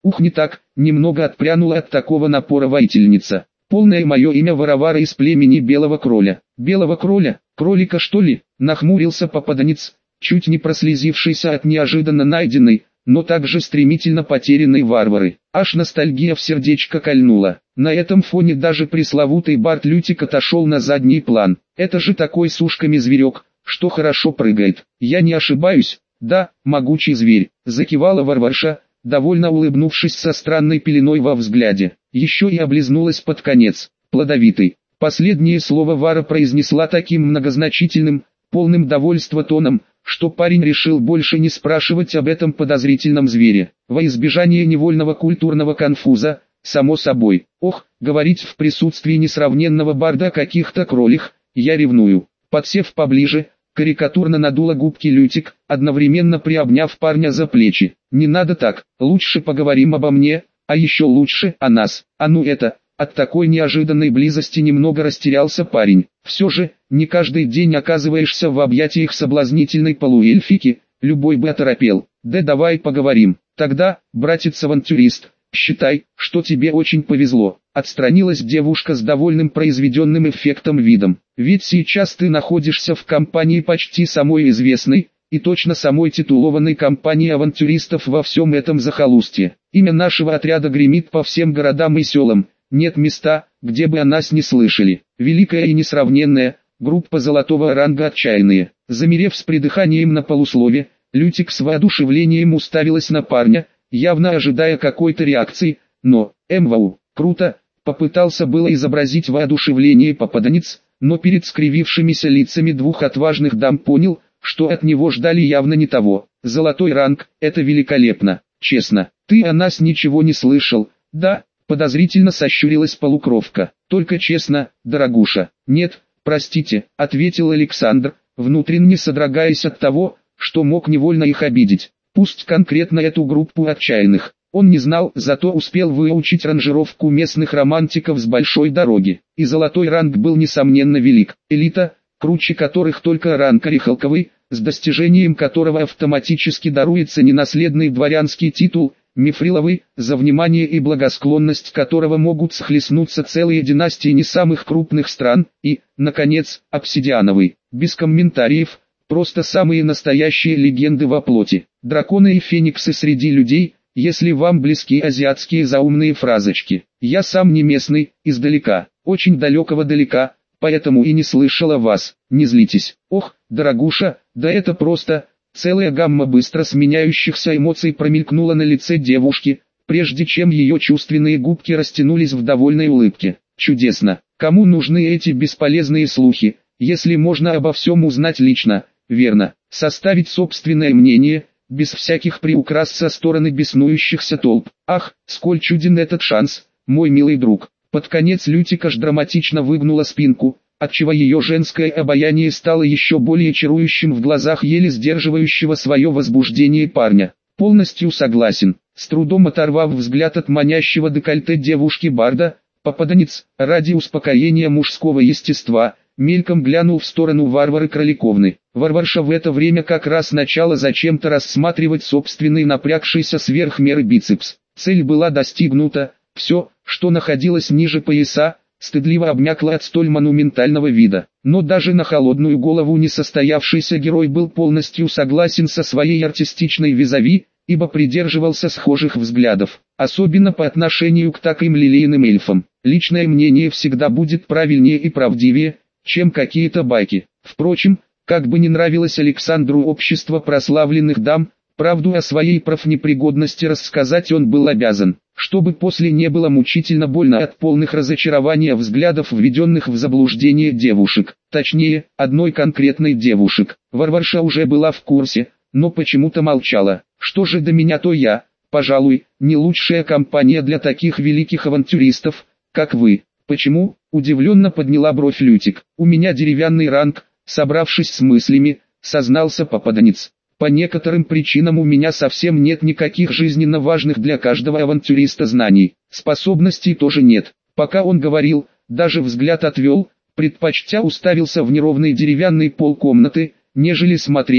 Ух, не так, немного отпрянула от такого напора воительница. Полное мое имя Варавара из племени Белого Кроля. Белого Кроля? Кролика что ли? Нахмурился попаданец, чуть не прослезившийся от неожиданно найденной, но также стремительно потерянной Варвары. Аж ностальгия в сердечко кольнула. На этом фоне даже пресловутый Барт Лютик отошел на задний план. Это же такой с ушками зверек, что хорошо прыгает. Я не ошибаюсь? Да, могучий зверь, закивала Варварша, довольно улыбнувшись со странной пеленой во взгляде. Еще и облизнулась под конец. Плодовитый. Последнее слово Вара произнесла таким многозначительным, полным довольства тоном, что парень решил больше не спрашивать об этом подозрительном звере. Во избежание невольного культурного конфуза, само собой. Ох, говорить в присутствии несравненного барда о каких-то кролях, я ревную. Подсев поближе, карикатурно надула губки Лютик, одновременно приобняв парня за плечи. Не надо так, лучше поговорим обо мне, а еще лучше о нас. А ну это... От такой неожиданной близости немного растерялся парень. Все же, не каждый день оказываешься в объятиях соблазнительной полуэльфики, любой бы оторопел. Да давай поговорим. Тогда, братец-авантюрист, считай, что тебе очень повезло. Отстранилась девушка с довольным произведенным эффектом видом. Ведь сейчас ты находишься в компании почти самой известной, и точно самой титулованной компании авантюристов во всем этом захолустье. Имя нашего отряда гремит по всем городам и селам. Нет места, где бы о нас не слышали. Великая и несравненная, группа золотого ранга отчаянные. Замерев с придыханием на полуслове, Лютик с воодушевлением уставилась на парня, явно ожидая какой-то реакции, но, МВУ, круто, попытался было изобразить воодушевление попаданец, но перед скривившимися лицами двух отважных дам понял, что от него ждали явно не того. Золотой ранг, это великолепно, честно. Ты о нас ничего не слышал, да? Подозрительно сощурилась полукровка. Только честно, дорогуша. Нет, простите, ответил Александр, внутренне содрогаясь от того, что мог невольно их обидеть. Пусть конкретно эту группу отчаянных. Он не знал, зато успел выучить ранжировку местных романтиков с большой дороги. И золотой ранг был несомненно велик. Элита, круче которых только ранг орехалковый, с достижением которого автоматически даруется ненаследный дворянский титул, мифриловый, за внимание и благосклонность которого могут схлестнуться целые династии не самых крупных стран, и, наконец, обсидиановый, без комментариев, просто самые настоящие легенды во плоти. Драконы и фениксы среди людей, если вам близки азиатские заумные фразочки. Я сам не местный, издалека, очень далекого далека, поэтому и не слышала вас, не злитесь. Ох, дорогуша, да это просто... Целая гамма быстро сменяющихся эмоций промелькнула на лице девушки, прежде чем ее чувственные губки растянулись в довольной улыбке. Чудесно. Кому нужны эти бесполезные слухи, если можно обо всем узнать лично, верно, составить собственное мнение, без всяких приукрас со стороны беснующихся толп. Ах, сколь чуден этот шанс, мой милый друг. Под конец Лютик аж драматично выгнула спинку, отчего ее женское обаяние стало еще более чарующим в глазах еле сдерживающего свое возбуждение парня. Полностью согласен. С трудом оторвав взгляд от манящего декольте девушки-барда, попаданец, ради успокоения мужского естества, мельком глянул в сторону Варвары Кроликовны. Варварша в это время как раз начала зачем-то рассматривать собственный напрягшийся сверх меры бицепс. Цель была достигнута, все, что находилось ниже пояса, стыдливо обмякла от столь монументального вида. Но даже на холодную голову несостоявшийся герой был полностью согласен со своей артистичной визави, ибо придерживался схожих взглядов, особенно по отношению к таким лилейным эльфам. Личное мнение всегда будет правильнее и правдивее, чем какие-то байки. Впрочем, как бы ни нравилось Александру общество прославленных дам, правду о своей профнепригодности рассказать он был обязан, чтобы после не было мучительно больно от полных разочарования взглядов введенных в заблуждение девушек, точнее, одной конкретной девушек. Варварша уже была в курсе, но почему-то молчала. Что же до меня, то я, пожалуй, не лучшая компания для таких великих авантюристов, как вы. Почему? Удивленно подняла бровь Лютик. У меня деревянный ранг, собравшись с мыслями, сознался попаданец. По некоторым причинам у меня совсем нет никаких жизненно важных для каждого авантюриста знаний. Способностей тоже нет. Пока он говорил, даже взгляд отвел, предпочтя уставился в неровный деревянный пол комнаты, нежели смотреть,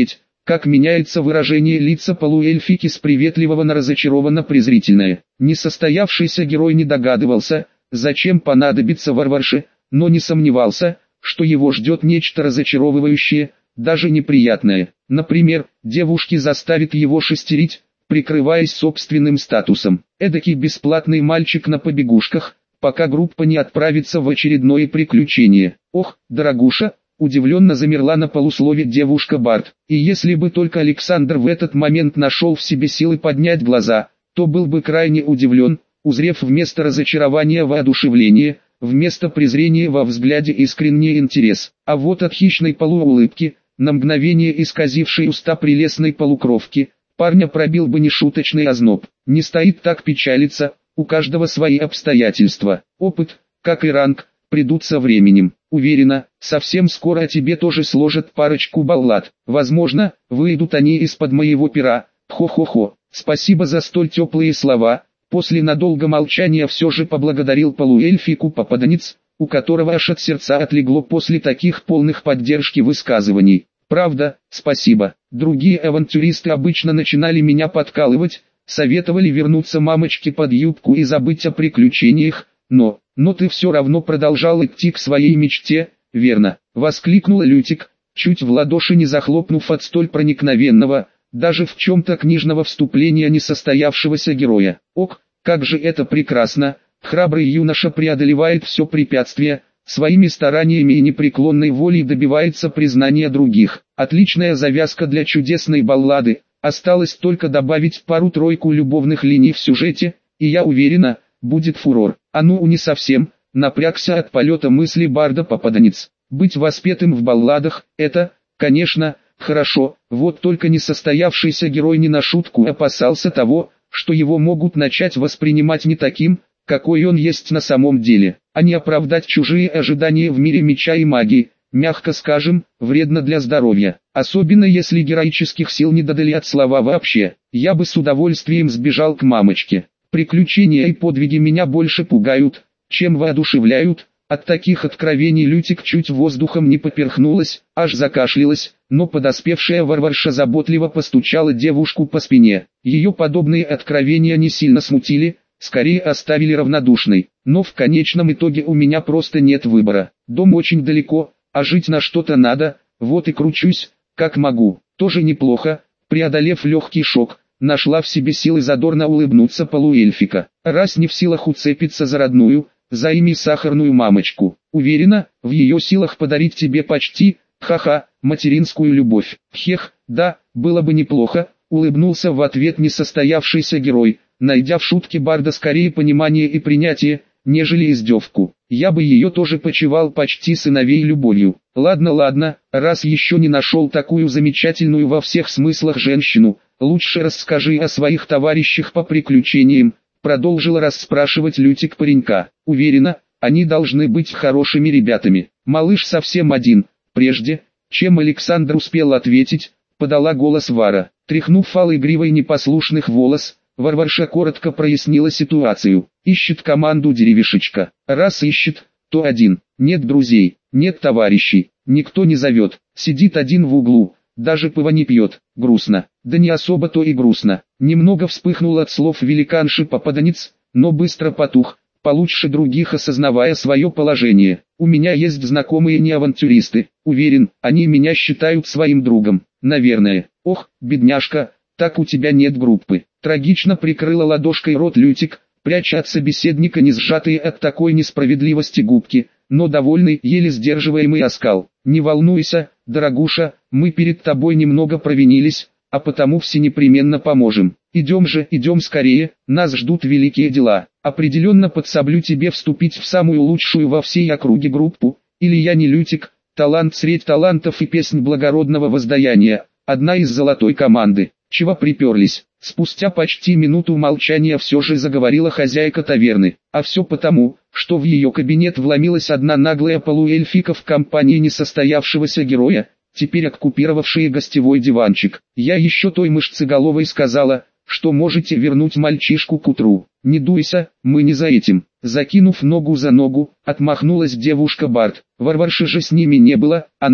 как меняется выражение лица полуэльфики с приветливого на разочарованно-презрительное. Несостоявшийся герой не догадывался, зачем понадобится варварше, но не сомневался, что его ждет нечто разочаровывающее, даже неприятное. Например, девушки заставит его шестерить, прикрываясь собственным статусом. Эдакий бесплатный мальчик на побегушках, пока группа не отправится в очередное приключение. «Ох, дорогуша!» — удивленно замерла на полуслове девушка Барт. И если бы только Александр в этот момент нашел в себе силы поднять глаза, то был бы крайне удивлен, узрев вместо разочарования воодушевление, вместо презрения во взгляде искренний интерес. А вот от хищной полуулыбки, на мгновение исказившей уста прелестной полукровки, парня пробил бы нешуточный озноб. Не стоит так печалиться, у каждого свои обстоятельства. Опыт, как и ранг, придут со временем. Уверена, совсем скоро тебе тоже сложат парочку баллад. Возможно, выйдут они из-под моего пера. Хо-хо-хо. Спасибо за столь теплые слова. После надолго молчания все же поблагодарил полуэльфику попаданец, у которого аж от сердца отлегло после таких полных поддержки высказываний. Правда, спасибо. Другие авантюристы обычно начинали меня подкалывать, советовали вернуться мамочке под юбку и забыть о приключениях, но ты все равно продолжал идти к своей мечте, верно? Воскликнула Лютик, чуть в ладоши не захлопнув от столь проникновенного, даже в чем-то книжного вступления несостоявшегося героя. Ок, как же это прекрасно, храбрый юноша преодолевает все препятствия, своими стараниями и непреклонной волей добивается признания других. Отличная завязка для чудесной баллады, осталось только добавить пару-тройку любовных линий в сюжете, и я уверена, будет фурор. А ну не совсем, напрягся от полета мысли барда попаданец. Быть воспетым в балладах, это, конечно, хорошо, вот только несостоявшийся герой не на шутку опасался того, что его могут начать воспринимать не таким, какой он есть на самом деле, а не оправдать чужие ожидания в мире меча и магии, мягко скажем, вредно для здоровья, особенно если героических сил не додали от слова вообще. Я бы с удовольствием сбежал к мамочке. Приключения и подвиги меня больше пугают, чем воодушевляют. От таких откровений Лютик чуть воздухом не поперхнулась, аж закашлялась, но подоспевшая варварша заботливо постучала девушку по спине. Ее подобные откровения не сильно смутили, скорее оставили равнодушной. Но в конечном итоге у меня просто нет выбора. Дом очень далеко, а жить на что-то надо, вот и кручусь, как могу. Тоже неплохо, преодолев легкий шок, нашла в себе силы задорно улыбнуться полуэльфика. Раз не в силах уцепиться за родную, за ими сахарную мамочку. Уверена, в ее силах подарить тебе почти, ха-ха, материнскую любовь. Хех, да, было бы неплохо, улыбнулся в ответ несостоявшийся герой, найдя в шутке барда скорее понимание и принятие, нежели издевку. Я бы ее тоже почивал почти сыновей любовью. Ладно, раз еще не нашел такую замечательную во всех смыслах женщину, лучше расскажи о своих товарищах по приключениям, продолжила расспрашивать Лютик паренька. Уверена, они должны быть хорошими ребятами. Малыш совсем один. Прежде, чем Александр успел ответить, подала голос Вара. Тряхнув алой гривой непослушных волос, варварша коротко прояснила ситуацию. Ищет команду деревишечка. Раз ищет, то один. Нет друзей, нет товарищей, никто не зовет. Сидит один в углу, даже пива не пьет. Грустно. Да не особо то и грустно. Немного вспыхнул от слов великанши попаданец, но быстро потух, получше других осознавая свое положение. У меня есть знакомые не авантюристы. Уверен, они меня считают своим другом. Наверное. Ох, бедняжка, так у тебя нет группы. Трагично прикрыла ладошкой рот Лютик, пряча от собеседника не сжатые от такой несправедливости губки, но довольный, еле сдерживаемый оскал. Не волнуйся, дорогуша, мы перед тобой немного провинились, а потому все непременно поможем. Идем скорее, нас ждут великие дела. Определенно подсоблю тебе вступить в самую лучшую во всей округе группу, или я не Лютик, талант средь талантов и песнь благородного воздаяния, одна из золотой команды. Чего приперлись? Спустя почти минуту молчания все же заговорила хозяйка таверны, а все потому, что в ее кабинет вломилась одна наглая полуэльфика в компании несостоявшегося героя, теперь оккупировавшие гостевой диванчик. Я еще той мышцеголовой сказала, что можете вернуть мальчишку к утру. Не дуйся, мы не за этим. Закинув ногу за ногу, отмахнулась девушка Барт. Варварши же с ними не было, она,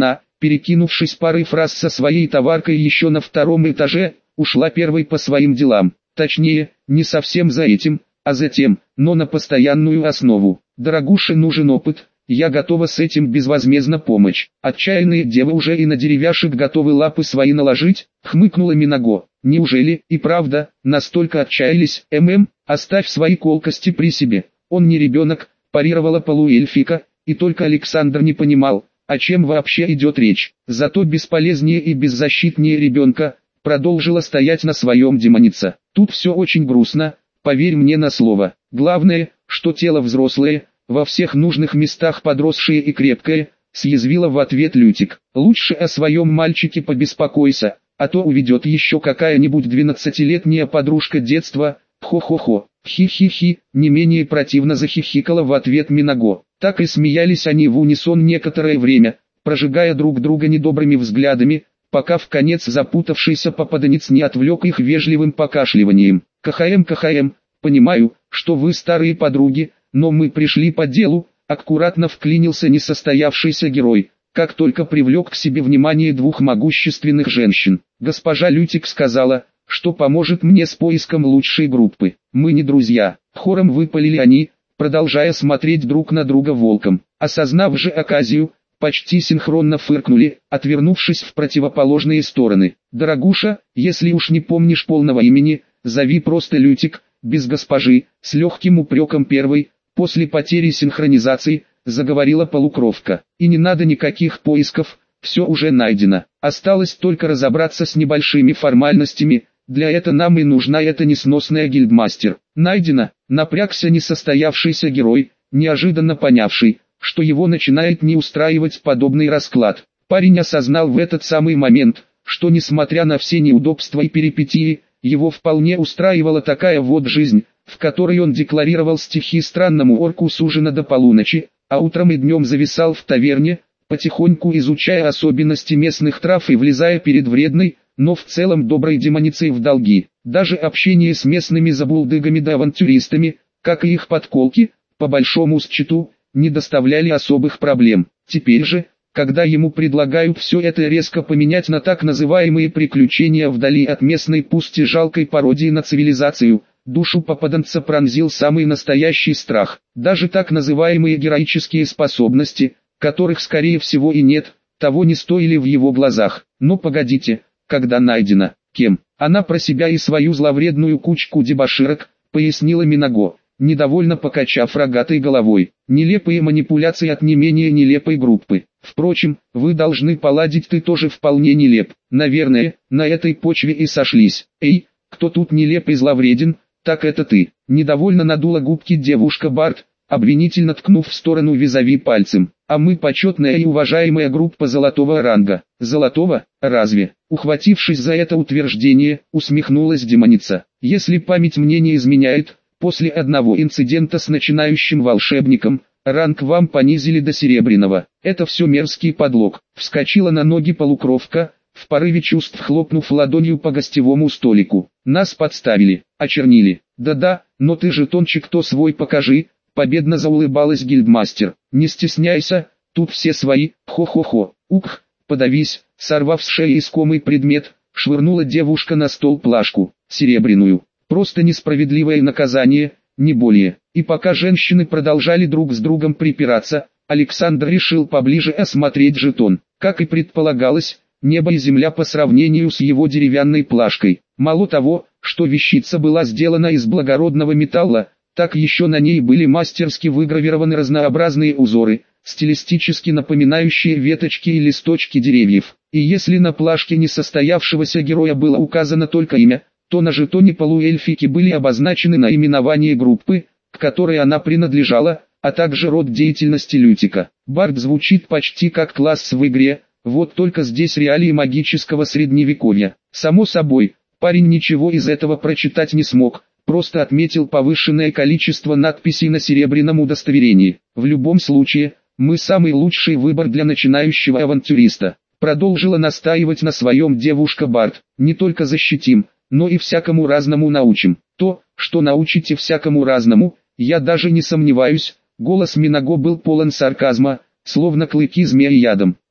перекинувшись парой фраз со своей товаркой еще на втором этаже, ушла первой по своим делам. Точнее, не совсем за этим, а за тем, но на постоянную основу. Дорогуше нужен опыт, я готова с этим безвозмездно помочь. Отчаянные девы уже и на деревяшек готовы лапы свои наложить, хмыкнула Минаго. Неужели, и правда, настолько отчаялись? Оставь свои колкости при себе, он не ребенок, парировала полуэльфика, и только Александр не понимал, о чем вообще идет речь. Зато бесполезнее и беззащитнее ребенка, продолжила стоять на своем демоница. Тут все очень грустно, поверь мне на слово. Главное, что тело взрослое, во всех нужных местах подросшее и крепкое, съязвила в ответ Лютик. Лучше о своем мальчике побеспокойся, а то уведет еще какая-нибудь 12-летняя подружка детства. Хо-хо-хо, хи-хи-хи, не менее противно захихикала в ответ Минаго. Так и смеялись они в унисон некоторое время, прожигая друг друга недобрыми взглядами, пока в конец запутавшийся попаданец не отвлек их вежливым покашливанием. КХМ, понимаю, что вы старые подруги, но мы пришли по делу, аккуратно вклинился несостоявшийся герой, как только привлек к себе внимание двух могущественных женщин. Госпожа Лютик сказала, что поможет мне с поиском лучшей группы. Мы не друзья, хором выпалили они, продолжая смотреть друг на друга волком. Осознав же оказию, почти синхронно фыркнули, отвернувшись в противоположные стороны. Дорогуша, если уж не помнишь полного имени, зови просто Лютик, без госпожи, с легким упреком первой, после потери синхронизации, заговорила полукровка. И не надо никаких поисков, все уже найдено. Осталось только разобраться с небольшими формальностями, для этого нам и нужна эта несносная гильдмастер. Найдено, напрягся несостоявшийся герой, неожиданно понявший, что его начинает не устраивать подобный расклад. Парень осознал в этот самый момент, что несмотря на все неудобства и перипетии, его вполне устраивала такая вот жизнь, в которой он декларировал стихи странному орку с ужина до полуночи, а утром и днем зависал в таверне, потихоньку изучая особенности местных трав и влезая перед вредной, но в целом доброй демоницей в долги. Даже общение с местными забулдыгами да авантюристами, как и их подколки, по большому счету, не доставляли особых проблем. Теперь же, когда ему предлагают все это резко поменять на так называемые приключения вдали от местной пусть и жалкой пародии на цивилизацию, душу попаданца пронзил самый настоящий страх. Даже так называемые героические способности, которых скорее всего и нет, того не стоили в его глазах. Но погодите, когда найдено, кем? Она про себя и свою зловредную кучку дебоширок, пояснила Минаго, недовольно покачав рогатой головой. Нелепые манипуляции от не менее нелепой группы. Впрочем, вы должны поладить, ты тоже вполне нелеп. Наверное, на этой почве и сошлись. Эй, кто тут нелеп и зловреден, так это ты. Недовольно надула губки девушка Барт, обвинительно ткнув в сторону визави пальцем. А мы почетная и уважаемая группа золотого ранга. Золотого? Разве? Ухватившись за это утверждение, усмехнулась демоница. Если память мне не изменяет, после одного инцидента с начинающим волшебником, ранг вам понизили до серебряного. Это все мерзкий подлог. Вскочила на ноги полукровка, в порыве чувств хлопнув ладонью по гостевому столику. Нас подставили, очернили. Да-да, но ты жетончик то свой покажи. Победно заулыбалась гильдмастер. Не стесняйся, тут все свои, хо-хо-хо. Ух, подавись, сорвав с шеи искомый предмет, швырнула девушка на стол плашку, серебряную. Просто несправедливое наказание, не более. И пока женщины продолжали друг с другом припираться, Александр решил поближе осмотреть жетон. Как и предполагалось, небо и земля по сравнению с его деревянной плашкой. Мало того, что вещица была сделана из благородного металла, так еще на ней были мастерски выгравированы разнообразные узоры, стилистически напоминающие веточки и листочки деревьев. И если на плашке несостоявшегося героя было указано только имя, то на жетоне полуэльфики были обозначены наименование группы, к которой она принадлежала, а также род деятельности Лютика. Бард звучит почти как класс в игре, вот только здесь реалии магического средневековья. Само собой, парень ничего из этого прочитать не смог, просто отметил повышенное количество надписей на серебряном удостоверении. В любом случае, мы самый лучший выбор для начинающего авантюриста. Продолжила настаивать на своем девушка Барт. Не только защитим, но и всякому разному научим. То, что научите всякому разному, я даже не сомневаюсь. Голос Минаго был полон сарказма, словно клыки змеи ядом.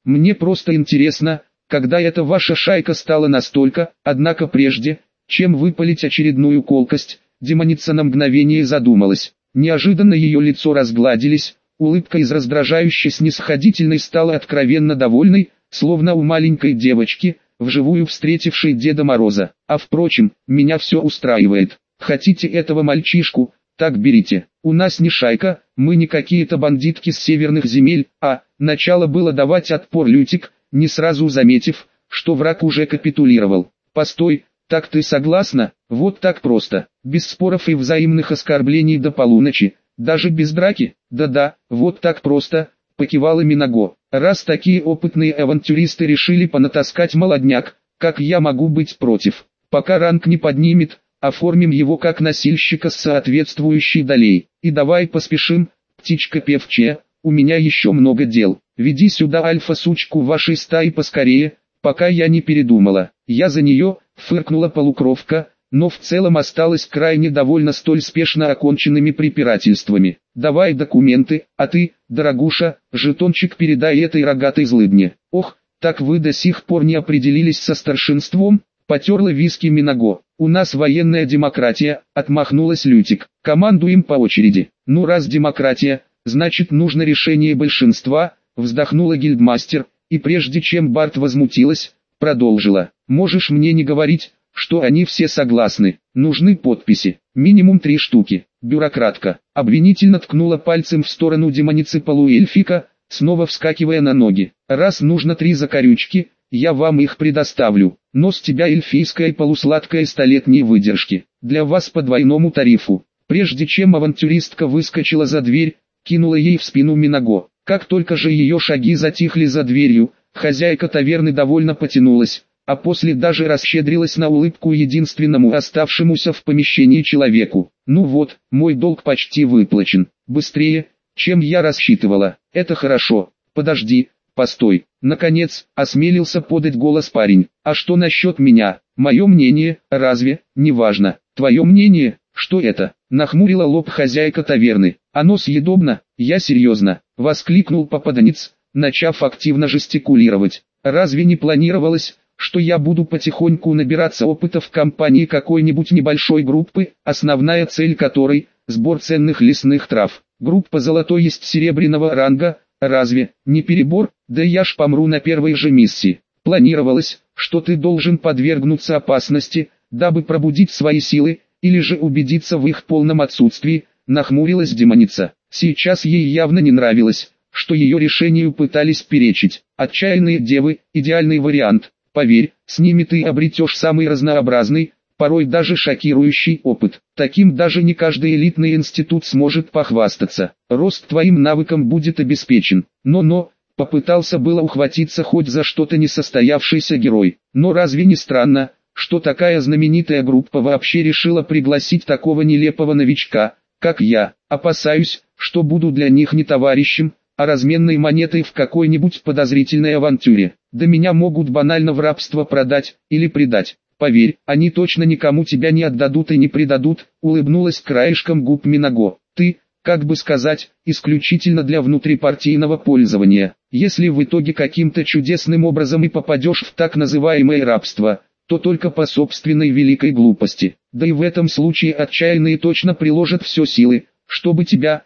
Мне просто интересно, когда эта ваша шайка стала настолько, однако прежде, чем выпалить очередную колкость, демоница на мгновение задумалась. Неожиданно ее лицо разгладились, улыбка из раздражающей снисходительной стала откровенно довольной, словно у маленькой девочки, вживую встретившей Деда Мороза. А впрочем, меня все устраивает. Хотите этого мальчишку, так берите. У нас не шайка, мы не какие-то бандитки с северных земель, начало было давать отпор Лютик, не сразу заметив, что враг уже капитулировал. Постой, так ты согласна? Вот так просто, без споров и взаимных оскорблений до полуночи, даже без драки? Да-да, вот так просто, покивала Минаго. Раз такие опытные авантюристы решили понатаскать молодняк, как я могу быть против? Пока ранг не поднимет, оформим его как носильщика с соответствующей долей. И давай поспешим, птичка певчая, у меня еще много дел. Веди сюда альфа-сучку вашей стаи поскорее, пока я не передумала. Я за нее, фыркнула полукровка, но в целом осталась крайне довольна столь спешно оконченными препирательствами. Давай документы, а ты, дорогуша, жетончик передай этой рогатой злыдне. Ох, так вы до сих пор не определились со старшинством? Потерла виски Минаго. У нас военная демократия, отмахнулась Лютик. Командуем по очереди. Ну раз демократия, значит нужно решение большинства, вздохнула гильдмастер, и прежде чем Барт возмутилась, продолжила. Можешь мне не говорить, что они все согласны. Нужны подписи. Минимум 3 штуки. Бюрократка обвинительно ткнула пальцем в сторону демоницы полуэльфика, снова вскакивая на ноги. Раз нужно 3 закорючки, я вам их предоставлю, но с тебя эльфийская полусладкая столетней выдержки. Для вас по двойному тарифу. Прежде чем авантюристка выскочила за дверь, кинула ей в спину Минаго. Как только же ее шаги затихли за дверью, хозяйка таверны довольно потянулась, а после даже расщедрилась на улыбку единственному оставшемуся в помещении человеку. Ну вот, мой долг почти выплачен. Быстрее, чем я рассчитывала. Это хорошо. Подожди, постой. Наконец, осмелился подать голос парень. А что насчет меня? Мое мнение, разве, не важно? Твое мнение, что это? Нахмурила лоб хозяйка таверны. Оно съедобно, я серьезно. Воскликнул попаданец, начав активно жестикулировать. Разве не планировалось, что я буду потихоньку набираться опыта в компании какой-нибудь небольшой группы, основная цель которой – сбор ценных лесных трав. Группа золотой есть серебряного ранга, разве не перебор? Да я ж помру на первой же миссии. Планировалось, что ты должен подвергнуться опасности, дабы пробудить свои силы, или же убедиться в их полном отсутствии, нахмурилась демоница. Сейчас ей явно не нравилось, что ее решению пытались перечить. Отчаянные девы – идеальный вариант. Поверь, с ними ты обретешь самый разнообразный, порой даже шокирующий опыт. Таким даже не каждый элитный институт сможет похвастаться. Рост твоим навыкам будет обеспечен. Но, попытался было ухватиться хоть за что-то несостоявшийся герой. Но разве не странно, что такая знаменитая группа вообще решила пригласить такого нелепого новичка, как я? Опасаюсь, что буду для них не товарищем, а разменной монетой в какой-нибудь подозрительной авантюре. Да меня могут банально в рабство продать, или предать. Поверь, они точно никому тебя не отдадут и не предадут, улыбнулась краешком губ Минаго. Ты, как бы сказать, исключительно для внутрипартийного пользования. Если в итоге каким-то чудесным образом и попадешь в так называемое рабство, то только по собственной великой глупости. Да и в этом случае отчаянные точно приложат все силы, чтобы тебя,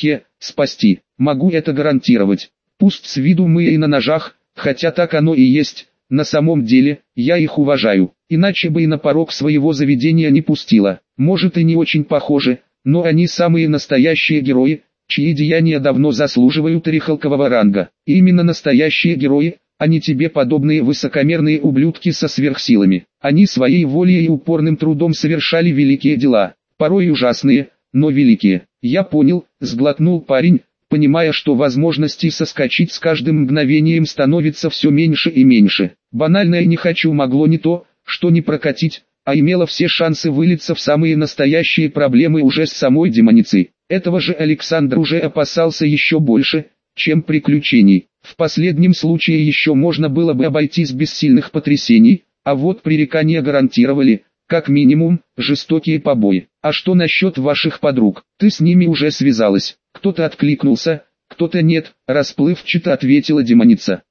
спасти. Могу это гарантировать. Пусть с виду мы и на ножах, хотя так оно и есть, на самом деле, я их уважаю, иначе бы и на порог своего заведения не пустила. Может и не очень похоже, но они самые настоящие герои, чьи деяния давно заслуживают орехалкового ранга. И именно настоящие герои, а не тебе подобные высокомерные ублюдки со сверхсилами. Они своей волей и упорным трудом совершали великие дела, порой ужасные, но великие. Я понял, сглотнул парень, понимая, что возможностей соскочить с каждым мгновением становится все меньше и меньше. Банальное «не хочу» могло не то, что не прокатить, а имело все шансы вылиться в самые настоящие проблемы уже с самой демоницей. Этого же Александр уже опасался еще больше, чем приключений. В последнем случае еще можно было бы обойтись без сильных потрясений, а вот пререкания гарантировали, как минимум, жестокие побои. А что насчет ваших подруг? Ты с ними уже связалась? Кто-то откликнулся, кто-то нет, расплывчато ответила демоница.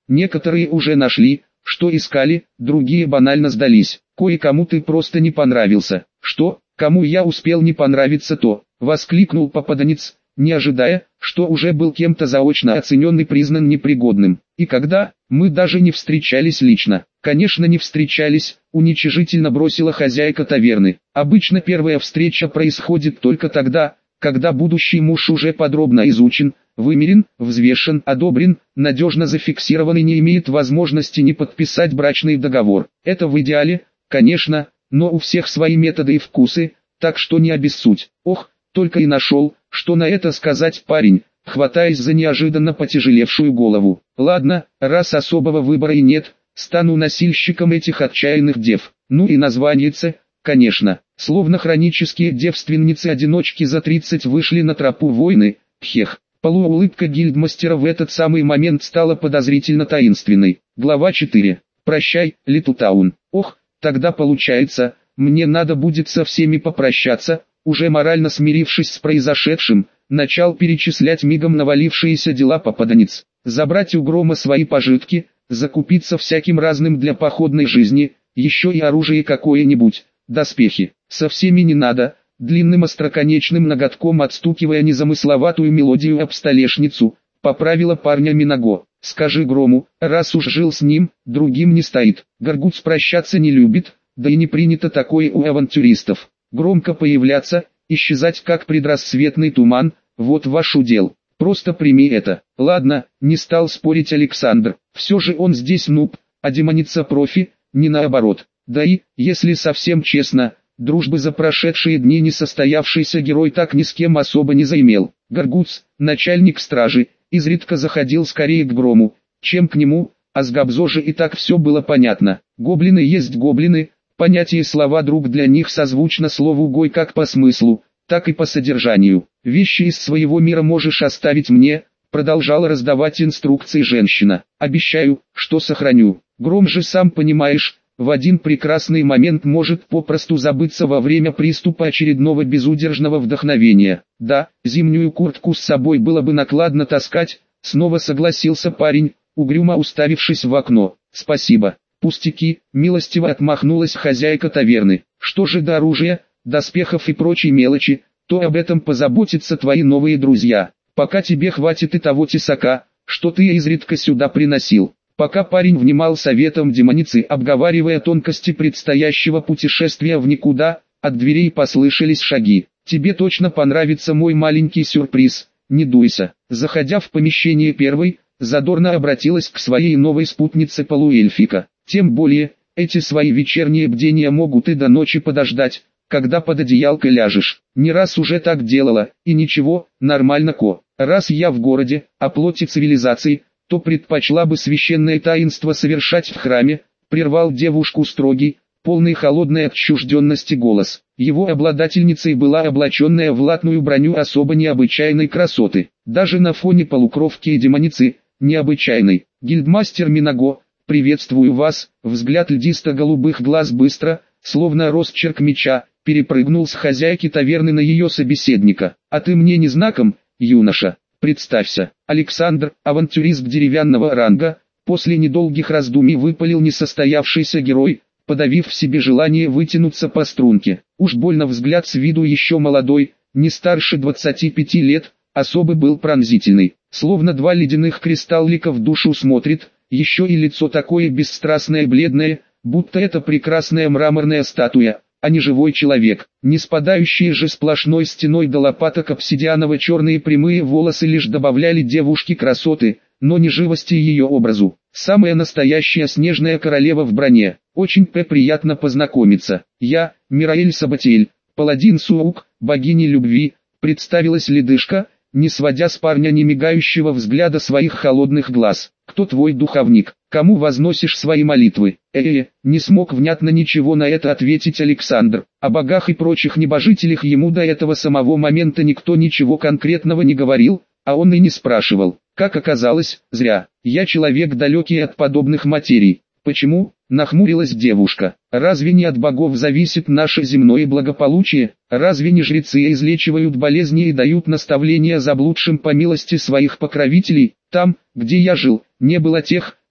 Некоторые уже нашли, что искали, другие банально сдались. Кое-кому ты просто не понравился. Что, кому я успел не понравиться, то, воскликнул попаданец, не ожидая, что уже был кем-то заочно оценен и признан непригодным. И когда, мы даже не встречались лично. Конечно, не встречались, уничижительно бросила хозяйка таверны. Обычно первая встреча происходит только тогда, когда будущий муж уже подробно изучен, вымерен, взвешен, одобрен, надежно зафиксирован и не имеет возможности не подписать брачный договор. Это в идеале, конечно, но у всех свои методы и вкусы, так что не обессудь. Ох, только и нашел, что на это сказать парень, хватаясь за неожиданно потяжелевшую голову. Ладно, раз особого выбора и нет, стану носильщиком этих отчаянных дев. Ну и названице, конечно, словно хронические девственницы-одиночки за 30 вышли на тропу войны. Хех. Полуулыбка гильдмастера в этот самый момент стала подозрительно таинственной. Глава 4. Прощай, Литутаун. Ох, тогда получается, мне надо будет со всеми попрощаться. Уже морально смирившись с произошедшим, начал перечислять мигом навалившиеся дела попаданец. Забрать у Грома свои пожитки, закупиться всяким разным для походной жизни, еще и оружие какое-нибудь, доспехи. Со всеми не надо, длинным остроконечным ноготком отстукивая незамысловатую мелодию об столешницу, поправила парня Минаго. Скажи Грому, раз уж жил с ним, другим не стоит. Горгуц прощаться не любит, да и не принято такое у авантюристов. Громко появляться, исчезать как предрассветный туман, вот ваш удел. Просто прими это. Ладно, не стал спорить Александр. Все же он здесь нуб, а демоница профи, не наоборот. Да и, если совсем честно, дружбы за прошедшие дни несостоявшийся герой так ни с кем особо не заимел. Горгуц, начальник стражи, изредка заходил скорее к Грому, чем к нему, а с Габзо же и так все было понятно. Гоблины есть гоблины. Понятие слова «друг» для них созвучно слову «гой» как по смыслу, так и по содержанию. «Вещи из своего мира можешь оставить мне», продолжала раздавать инструкции женщина. «Обещаю, что сохраню». Гром же, сам понимаешь, в один прекрасный момент может попросту забыться во время приступа очередного безудержного вдохновения. Да, зимнюю куртку с собой было бы накладно таскать, снова согласился парень, угрюмо уставившись в окно. «Спасибо». «Пустяки», милостиво отмахнулась хозяйка таверны. «Что же до оружия, доспехов и прочей мелочи, то об этом позаботятся твои новые друзья. Пока тебе хватит и того тесака, что ты изредка сюда приносил». Пока парень внимал советам демоницы, обговаривая тонкости предстоящего путешествия в никуда, от дверей послышались шаги. «Тебе точно понравится мой маленький сюрприз, не дуйся». Заходя в помещение первой, задорно обратилась к своей новой спутнице полуэльфика. «Тем более, эти свои вечерние бдения могут и до ночи подождать, когда под одеялко ляжешь. Не раз уже так делала, и ничего, нормально ко. Раз я в городе, о плоти цивилизации, то предпочла бы священное таинство совершать в храме», прервал девушку строгий, полный холодной отчужденности голос. Его обладательницей была облаченная в латную броню особо необычайной красоты. Даже на фоне полукровки и демоницы, необычайной. «Гильдмастер Минаго, приветствую вас». Взгляд льдисто-голубых глаз быстро, словно росчерк меча, перепрыгнул с хозяйки таверны на ее собеседника. «А ты мне не знаком, юноша? Представься». Александр, авантюрист деревянного ранга, после недолгих раздумий выпалил несостоявшийся герой, подавив в себе желание вытянуться по струнке. Уж больно взгляд с виду еще молодой, не старше 25 лет, особо был пронзительный, словно два ледяных кристаллика в душу смотрит, еще и лицо такое бесстрастное и бледное, будто это прекрасная мраморная статуя, а не живой человек. Не спадающие же сплошной стеной до лопаток обсидианово-черные прямые волосы лишь добавляли девушке красоты, но не живости ее образу. Самая настоящая снежная королева в броне. Очень приятно познакомиться. Я, Мираэль Сабатиэль, паладин Суук, богини любви, представилась ледышка, не сводя с парня немигающего взгляда своих холодных глаз. «Кто твой духовник? Кому возносишь свои молитвы?» Не смог внятно ничего на это ответить Александр. О богах и прочих небожителях ему до этого самого момента никто ничего конкретного не говорил, а он и не спрашивал. Как оказалось, зря. «Я человек далекий от подобных материй». «Почему?» — нахмурилась девушка. «Разве не от богов зависит наше земное благополучие? Разве не жрецы излечивают болезни и дают наставления заблудшим по милости своих покровителей? Там, где я жил, не было тех,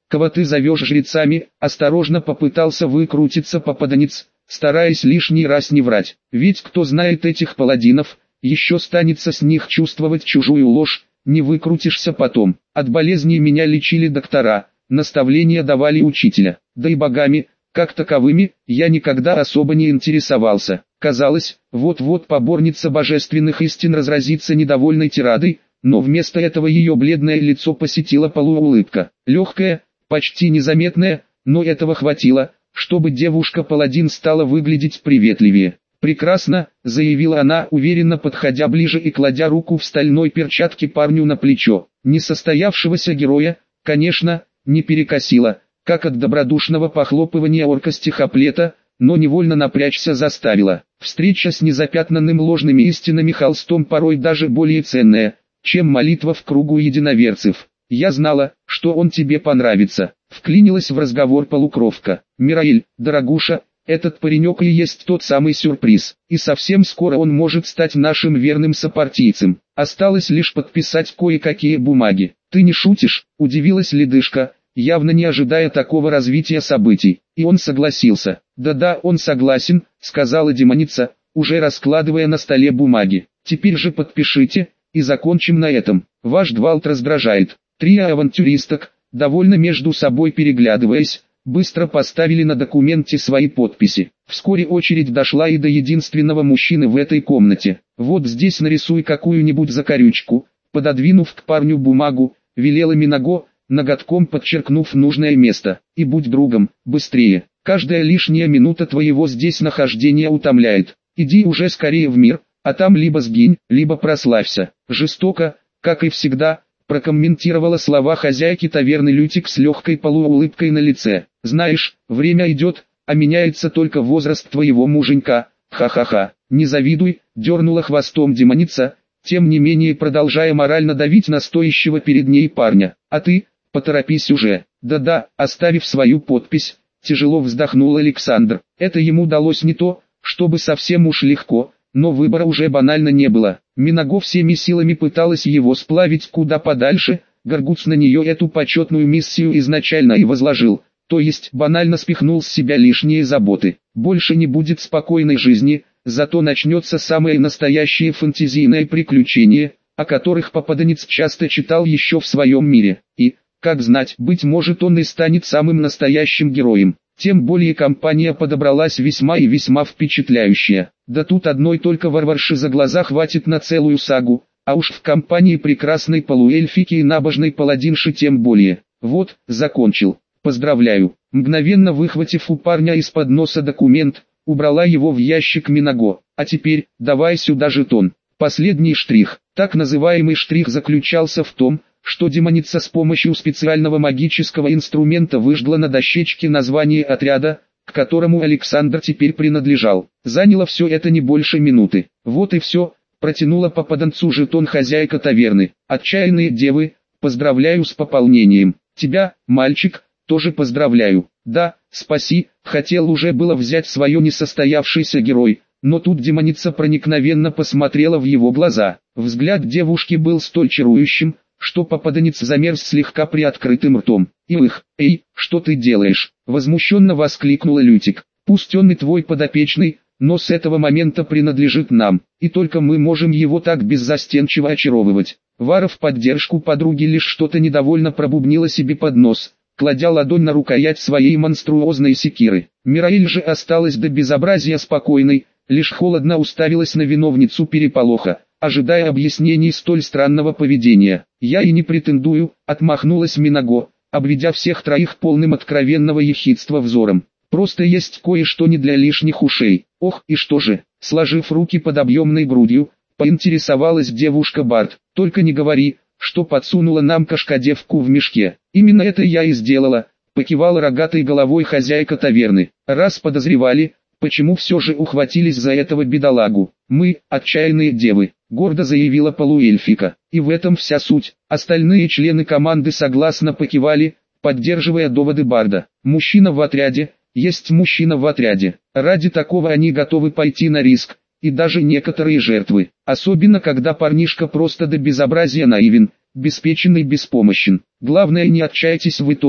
Кого ты зовешь жрецами? Осторожно попытался выкрутиться попаданец, стараясь лишний раз не врать. Ведь кто знает этих паладинов, еще станется с них чувствовать чужую ложь, не выкрутишься потом. От болезней меня лечили доктора, наставления давали учителя, да и богами, как таковыми, я никогда особо не интересовался. Казалось, вот-вот поборница божественных истин разразится недовольной тирадой, но вместо этого ее бледное лицо посетила полуулыбка. Легкая, почти незаметная, но этого хватило, чтобы девушка-паладин стала выглядеть приветливее. «Прекрасно», — заявила она, уверенно подходя ближе и кладя руку в стальной перчатке парню на плечо. Несостоявшегося героя, конечно, не перекосило, как от добродушного похлопывания орка-стихоплета, но невольно напрячься заставила. Встреча с незапятнанным ложными истинами холстом порой даже более ценная, чем молитва в кругу единоверцев. «Я знала, что он тебе понравится», — вклинилась в разговор полукровка. «Мираэль, дорогуша, этот паренек и есть тот самый сюрприз, и совсем скоро он может стать нашим верным сопартийцем. Осталось лишь подписать кое-какие бумаги». «Ты не шутишь?» — удивилась ледышка, явно не ожидая такого развития событий. И он согласился. «Да-да, он согласен», — сказала демоница, уже раскладывая на столе бумаги. «Теперь же подпишите, и закончим на этом. Ваш Двалт раздражает». Трио авантюристок, довольно между собой переглядываясь, быстро поставили на документе свои подписи. Вскоре очередь дошла и до единственного мужчины в этой комнате. «Вот здесь нарисуй какую-нибудь закорючку», пододвинув к парню бумагу, велела Минаго, ноготком подчеркнув нужное место. «И будь другом, быстрее. Каждая лишняя минута твоего здесь нахождения утомляет. Иди уже скорее в мир, а там либо сгинь, либо прославься». Жестоко, как и всегда, прокомментировала слова хозяйки таверны Лютик с легкой полуулыбкой на лице. «Знаешь, время идет, а меняется только возраст твоего муженька. Ха-ха-ха, не завидуй», дернула хвостом демоница, тем не менее продолжая морально давить на стоящего перед ней парня. «А ты, поторопись уже». «Да-да», оставив свою подпись, тяжело вздохнул Александр. Это ему далось не то, чтобы совсем уж легко, но выбора уже банально не было. Минаго всеми силами пыталась его сплавить куда подальше, Горгуц на нее эту почетную миссию изначально и возложил, то есть банально спихнул с себя лишние заботы. Больше не будет спокойной жизни, зато начнется самое настоящее фэнтезийное приключение, о которых попаданец часто читал еще в своем мире. И, как знать, быть может он и станет самым настоящим героем. Тем более компания подобралась весьма и весьма впечатляющая. Да тут одной только варварши за глаза хватит на целую сагу, а уж в компании прекрасной полуэльфики и набожной паладинши тем более. Вот, закончил. Поздравляю. Мгновенно выхватив у парня из-под носа документ, убрала его в ящик Минаго. А теперь, давай сюда жетон. Последний штрих. Так называемый штрих заключался в том, что демоница с помощью специального магического инструмента выжгла на дощечке название отряда, к которому Александр теперь принадлежал. Заняло все это не больше минуты. Вот и все, протянула попаданцу жетон хозяйка таверны. «Отчаянные девы, поздравляю с пополнением. Тебя, мальчик, тоже поздравляю». «Да, спаси», хотел уже было взять свое несостоявшийся герой, но тут демоница проникновенно посмотрела в его глаза. Взгляд девушки был столь чарующим, что попаданец замерз слегка приоткрытым ртом. «Эй, что ты делаешь?» — возмущенно воскликнула Лютик. «Пусть он и твой подопечный, но с этого момента принадлежит нам, и только мы можем его так беззастенчиво очаровывать». Вара в поддержку подруги лишь что-то недовольно пробубнила себе под нос, кладя ладонь на рукоять своей монструозной секиры. Мираэль же осталась до безобразия спокойной, лишь холодно уставилась на виновницу переполоха, ожидая объяснений столь странного поведения. «Я и не претендую», — отмахнулась Минаго, обведя всех троих полным откровенного ехидства взором. «Просто есть кое-что не для лишних ушей». «Ох, и что же?» — сложив руки под объемной грудью, поинтересовалась девушка Барт. «Только не говори, что подсунула нам кошкодевку в мешке». «Именно это я и сделала», — покивала рогатой головой хозяйка таверны. «Раз подозревали, почему все же ухватились за этого бедолагу? Мы, отчаянные девы», — гордо заявила полуэльфика. И в этом вся суть. Остальные члены команды согласно покивали, поддерживая доводы Барда. Мужчина в отряде, есть мужчина в отряде. Ради такого они готовы пойти на риск, и даже некоторые жертвы. Особенно когда парнишка просто до безобразия наивен, беспечен и беспомощен. Главное, не отчайтесь в итоге,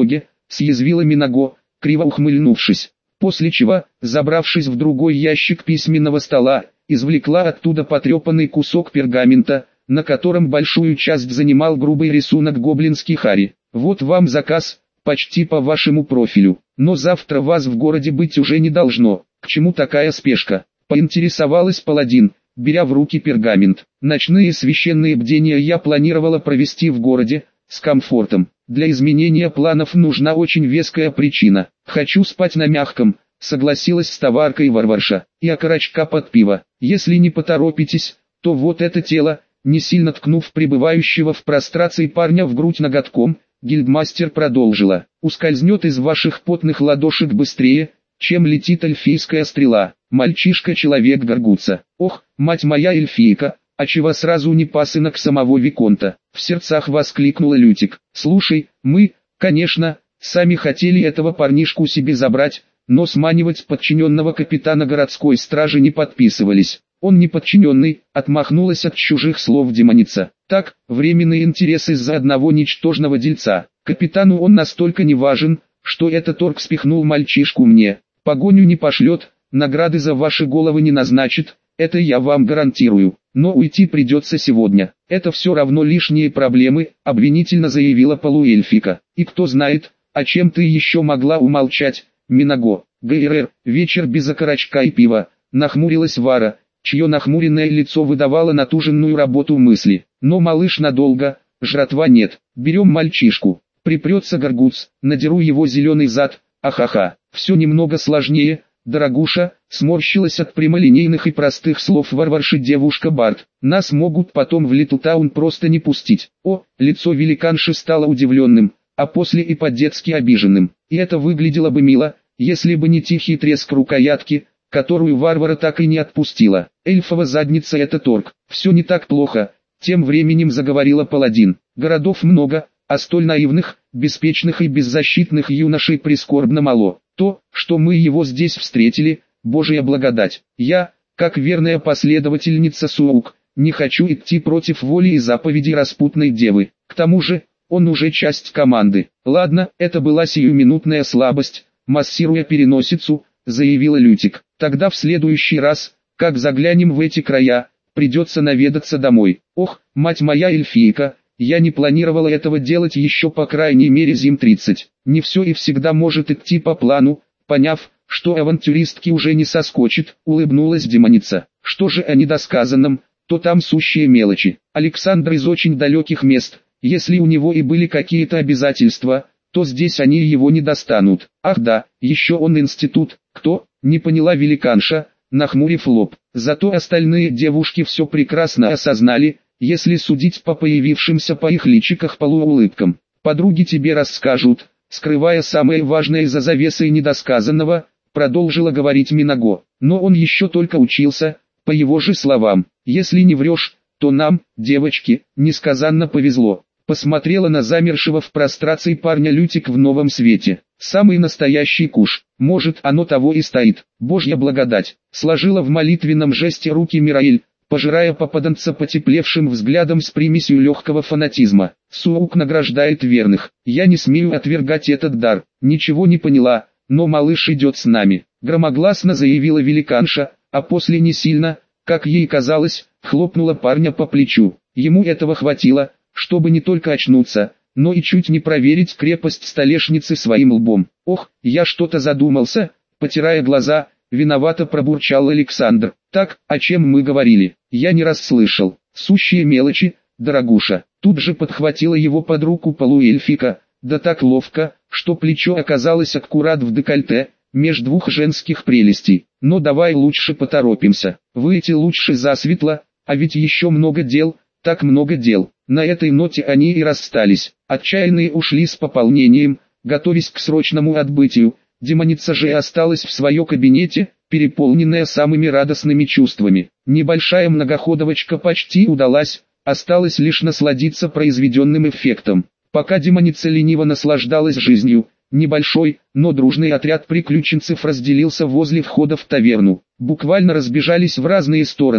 съязвила Минаго, криво ухмыльнувшись. После чего, забравшись в другой ящик письменного стола, извлекла оттуда потрепанный кусок пергамента, на котором большую часть занимал грубый рисунок гоблинский Хари. «Вот вам заказ, почти по вашему профилю, но завтра вас в городе быть уже не должно. К чему такая спешка?» — поинтересовалась паладин, беря в руки пергамент. «Ночные священные бдения я планировала провести в городе, с комфортом. Для изменения планов нужна очень веская причина. Хочу спать на мягком», — согласилась с товаркой варварша, — «и окорочка под пиво. Если не поторопитесь, то вот это тело», не сильно ткнув пребывающего в прострации парня в грудь ноготком, гильдмастер продолжила, «ускользнет из ваших потных ладошек быстрее, чем летит эльфийская стрела. Мальчишка человек горгутся. Ох, мать моя эльфийка, а чего сразу не пасынок самого Виконта?» В сердцах воскликнула Лютик. «Слушай, мы, конечно, сами хотели этого парнишку себе забрать, но сманивать подчиненного капитана городской стражи не подписывались. Он не подчиненный», — отмахнулась от чужих слов демоница. «Так, временный интерес из-за одного ничтожного дельца. Капитану он настолько не важен, что этот орк спихнул мальчишку мне. Погоню не пошлет, награды за ваши головы не назначит, это я вам гарантирую. Но уйти придется сегодня. Это все равно лишние проблемы», — обвинительно заявила полуэльфика. «И кто знает, о чем ты еще могла умолчать, Минаго?» «ГРР, вечер без окорочка и пива», — нахмурилась Вара, чье нахмуренное лицо выдавало натуженную работу мысли. «Но малыш надолго, жратва нет. Берем мальчишку. Припрется горгуц, надеру его зеленый зад, ахаха. Все немного сложнее, дорогуша», сморщилась от прямолинейных и простых слов варварши девушка Барт. «Нас могут потом в Литлтаун просто не пустить». О, лицо великанши стало удивленным, а после и по-детски обиженным. И это выглядело бы мило, если бы не тихий треск рукоятки, которую варвара так и не отпустила. «Эльфова задница — это торг. Все не так плохо», — тем временем заговорила паладин. «Городов много, а столь наивных, беспечных и беззащитных юношей прискорбно мало. То, что мы его здесь встретили, Божья благодать. Я, как верная последовательница Суук, не хочу идти против воли и заповедей распутной девы. К тому же, он уже часть команды». «Ладно, это была сиюминутная слабость», — массируя переносицу, заявила Лютик. «Тогда в следующий раз, как заглянем в эти края, придется наведаться домой». «Ох, мать моя эльфийка, я не планировала этого делать еще по крайней мере зим 30. Не все и всегда может идти по плану», поняв, что авантюристки уже не соскочит, улыбнулась демоница. «Что же о недосказанном, то там сущие мелочи. Александр из очень далеких мест, если у него и были какие-то обязательства, то здесь они его не достанут. Ах да, еще он институт». «Кто?» — не поняла великанша, нахмурив лоб. Зато остальные девушки все прекрасно осознали, если судить по появившимся по их личиках полуулыбкам. «Подруги тебе расскажут», скрывая самое важное за завесой недосказанного, продолжила говорить Минаго. «Но он еще только учился, по его же словам. Если не врешь, то нам, девочки, несказанно повезло». Посмотрела на замершего в прострации парня Лютик в новом свете. «Самый настоящий куш. Может, оно того и стоит. Божья благодать». Сложила в молитвенном жесте руки Мираэль, пожирая попаданца потеплевшим взглядом с примесью легкого фанатизма. «Суук награждает верных. Я не смею отвергать этот дар». «Ничего не поняла, но малыш идет с нами», громогласно заявила великанша, а после не сильно, как ей казалось, хлопнула парня по плечу. Ему этого хватило, чтобы не только очнуться, но и чуть не проверить крепость столешницы своим лбом. «Ох, я что-то задумался», потирая глаза, виновато пробурчал Александр. «Так, о чем мы говорили? Я не расслышал». «Сущие мелочи, дорогуша». Тут же подхватила его под руку полуэльфика, да так ловко, что плечо оказалось аккурат в декольте, меж двух женских прелестей. «Но давай лучше поторопимся. Выйти лучше засветло, а ведь еще много дел, так много дел». На этой ноте они и расстались. Отчаянные ушли с пополнением, готовясь к срочному отбытию. Демоница же осталась в своем кабинете, переполненная самыми радостными чувствами. Небольшая многоходовочка почти удалась, осталось лишь насладиться произведенным эффектом. Пока демоница лениво наслаждалась жизнью, небольшой, но дружный отряд приключенцев разделился возле входа в таверну. Буквально разбежались в разные стороны,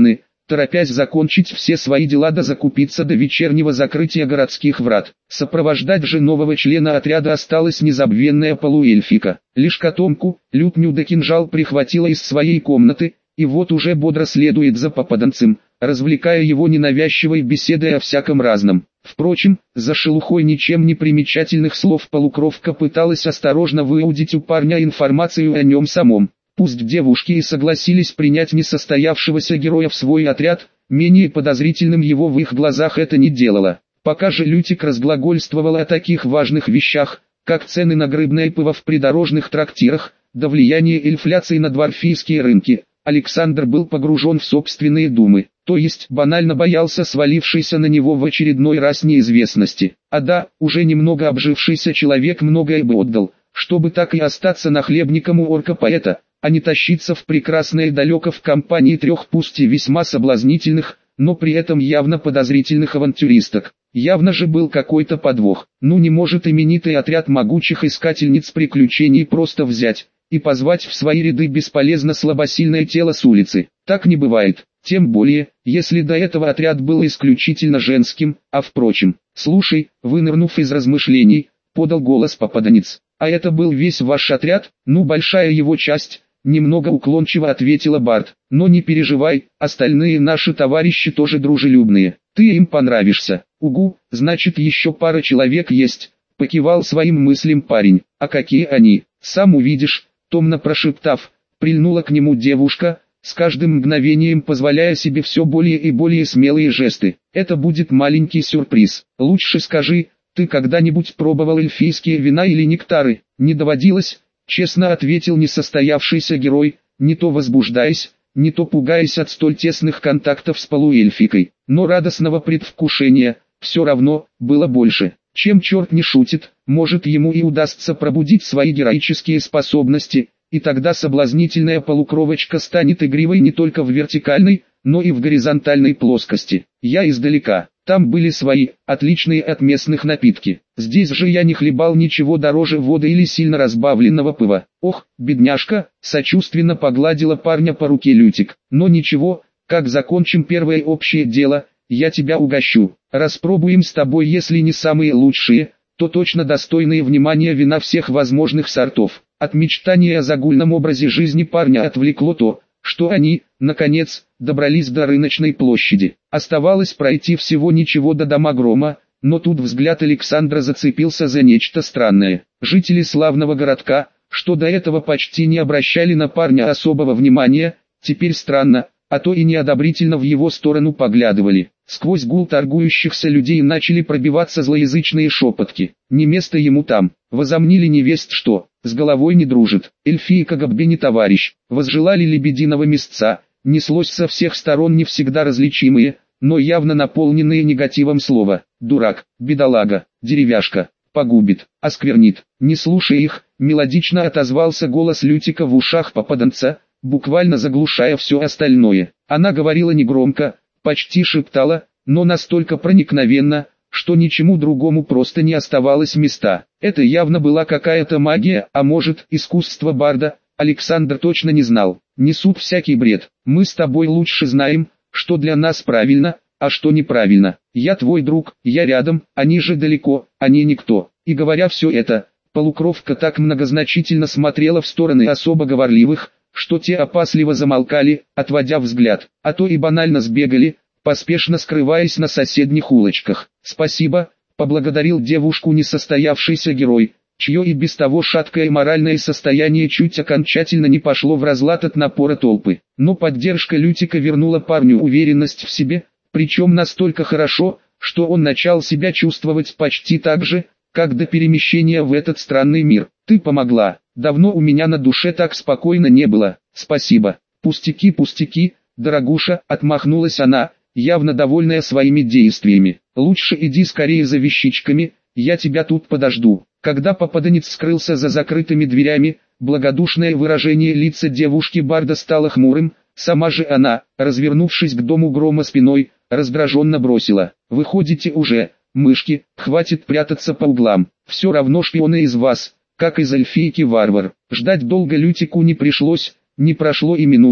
торопясь закончить все свои дела да закупиться до вечернего закрытия городских врат. Сопровождать же нового члена отряда осталась незабвенная полуэльфика. Лишь котомку, лютню да кинжал прихватила из своей комнаты, и вот уже бодро следует за попаданцем, развлекая его ненавязчивой беседой о всяком разном. Впрочем, за шелухой ничем не примечательных слов полукровка пыталась осторожно выудить у парня информацию о нем самом. Пусть девушки и согласились принять несостоявшегося героя в свой отряд, менее подозрительным его в их глазах это не делало. Пока же Лютик разглагольствовал о таких важных вещах, как цены на рыбное пиво в придорожных трактирах, да влияние инфляции на дворфийские рынки, Александр был погружен в собственные думы, то есть банально боялся свалившейся на него в очередной раз неизвестности. А да, уже немного обжившийся человек многое бы отдал, чтобы так и остаться нахлебником у орка-поэта, а не тащиться в прекрасное далеко в компании трех пусть и весьма соблазнительных, но при этом явно подозрительных авантюристок. Явно же был какой-то подвох. Ну не может именитый отряд могучих искательниц приключений просто взять и позвать в свои ряды бесполезно слабосильное тело с улицы. Так не бывает, тем более, если до этого отряд был исключительно женским, а впрочем. «Слушай», вынырнув из размышлений, подал голос попаданец. «А это был весь ваш отряд?» «Ну большая его часть», немного уклончиво ответила Барт. «Но не переживай, остальные наши товарищи тоже дружелюбные. Ты им понравишься». «Угу, значит еще пара человек есть», покивал своим мыслям парень. «А какие они?» «Сам увидишь», томно прошептав, прильнула к нему девушка, с каждым мгновением позволяя себе все более и более смелые жесты. «Это будет маленький сюрприз. Лучше скажи, ты когда-нибудь пробовал эльфийские вина или нектары?» «Не доводилось», честно ответил несостоявшийся герой, не то возбуждаясь, не то пугаясь от столь тесных контактов с полуэльфикой. Но радостного предвкушения, все равно, было больше. Чем черт не шутит, может ему и удастся пробудить свои героические способности, и тогда соблазнительная полукровочка станет игривой не только в вертикальной, но и в горизонтальной плоскости. Я издалека, там были свои, отличные от местных напитки. Здесь же я не хлебал ничего дороже воды или сильно разбавленного пива. Ох, бедняжка, сочувственно погладила парня по руке Лютик. Но ничего, как закончим первое общее дело, я тебя угощу. Распробуем с тобой, если не самые лучшие, то точно достойные внимания вина всех возможных сортов. От мечтания о загульном образе жизни парня отвлекло то, что они, наконец, добрались до рыночной площади. Оставалось пройти всего ничего до дома Грома, но тут взгляд Александра зацепился за нечто странное. Жители славного городка, что до этого почти не обращали на парня особого внимания, теперь странно, а то и неодобрительно в его сторону поглядывали. Сквозь гул торгующихся людей начали пробиваться злоязычные шепотки. Не место ему там, возомнили невесть что, с головой не дружит, эльфийка Габби не товарищ, возжелали лебединого места, неслось со всех сторон не всегда различимые, но явно наполненные негативом слова. Дурак, бедолага, деревяшка, погубит, осквернит. Не слушай их, мелодично отозвался голос Лютика в ушах попаданца, буквально заглушая все остальное. Она говорила негромко, почти шептала, но настолько проникновенно, что ничему другому просто не оставалось места. Это явно была какая-то магия, а может, искусство барда, Александр точно не знал. Несут всякий бред. Мы с тобой лучше знаем, что для нас правильно, а что неправильно. Я твой друг, я рядом, они же далеко, они никто. И говоря все это, полукровка так многозначительно смотрела в стороны особо говорливых, что те опасливо замолкали, отводя взгляд, а то и банально сбегали, поспешно скрываясь на соседних улочках. «Спасибо», — поблагодарил девушку несостоявшийся герой, чье и без того шаткое моральное состояние чуть окончательно не пошло в разлад от напора толпы. Но поддержка Лютика вернула парню уверенность в себе, причем настолько хорошо, что он начал себя чувствовать почти так же, как до перемещения в этот странный мир. «Ты помогла. Давно у меня на душе так спокойно не было. Спасибо». «Пустяки, пустяки, дорогуша», — отмахнулась она, явно довольная своими действиями. «Лучше иди скорее за вещичками, я тебя тут подожду». Когда попаданец скрылся за закрытыми дверями, благодушное выражение лица девушки-барда стало хмурым, сама же она, развернувшись к дому Грома спиной, раздраженно бросила: «Выходите уже, мышки, хватит прятаться по углам, все равно шпионы из вас, как из эльфийки варвар». Ждать долго Лютику не пришлось, не прошло и минуты,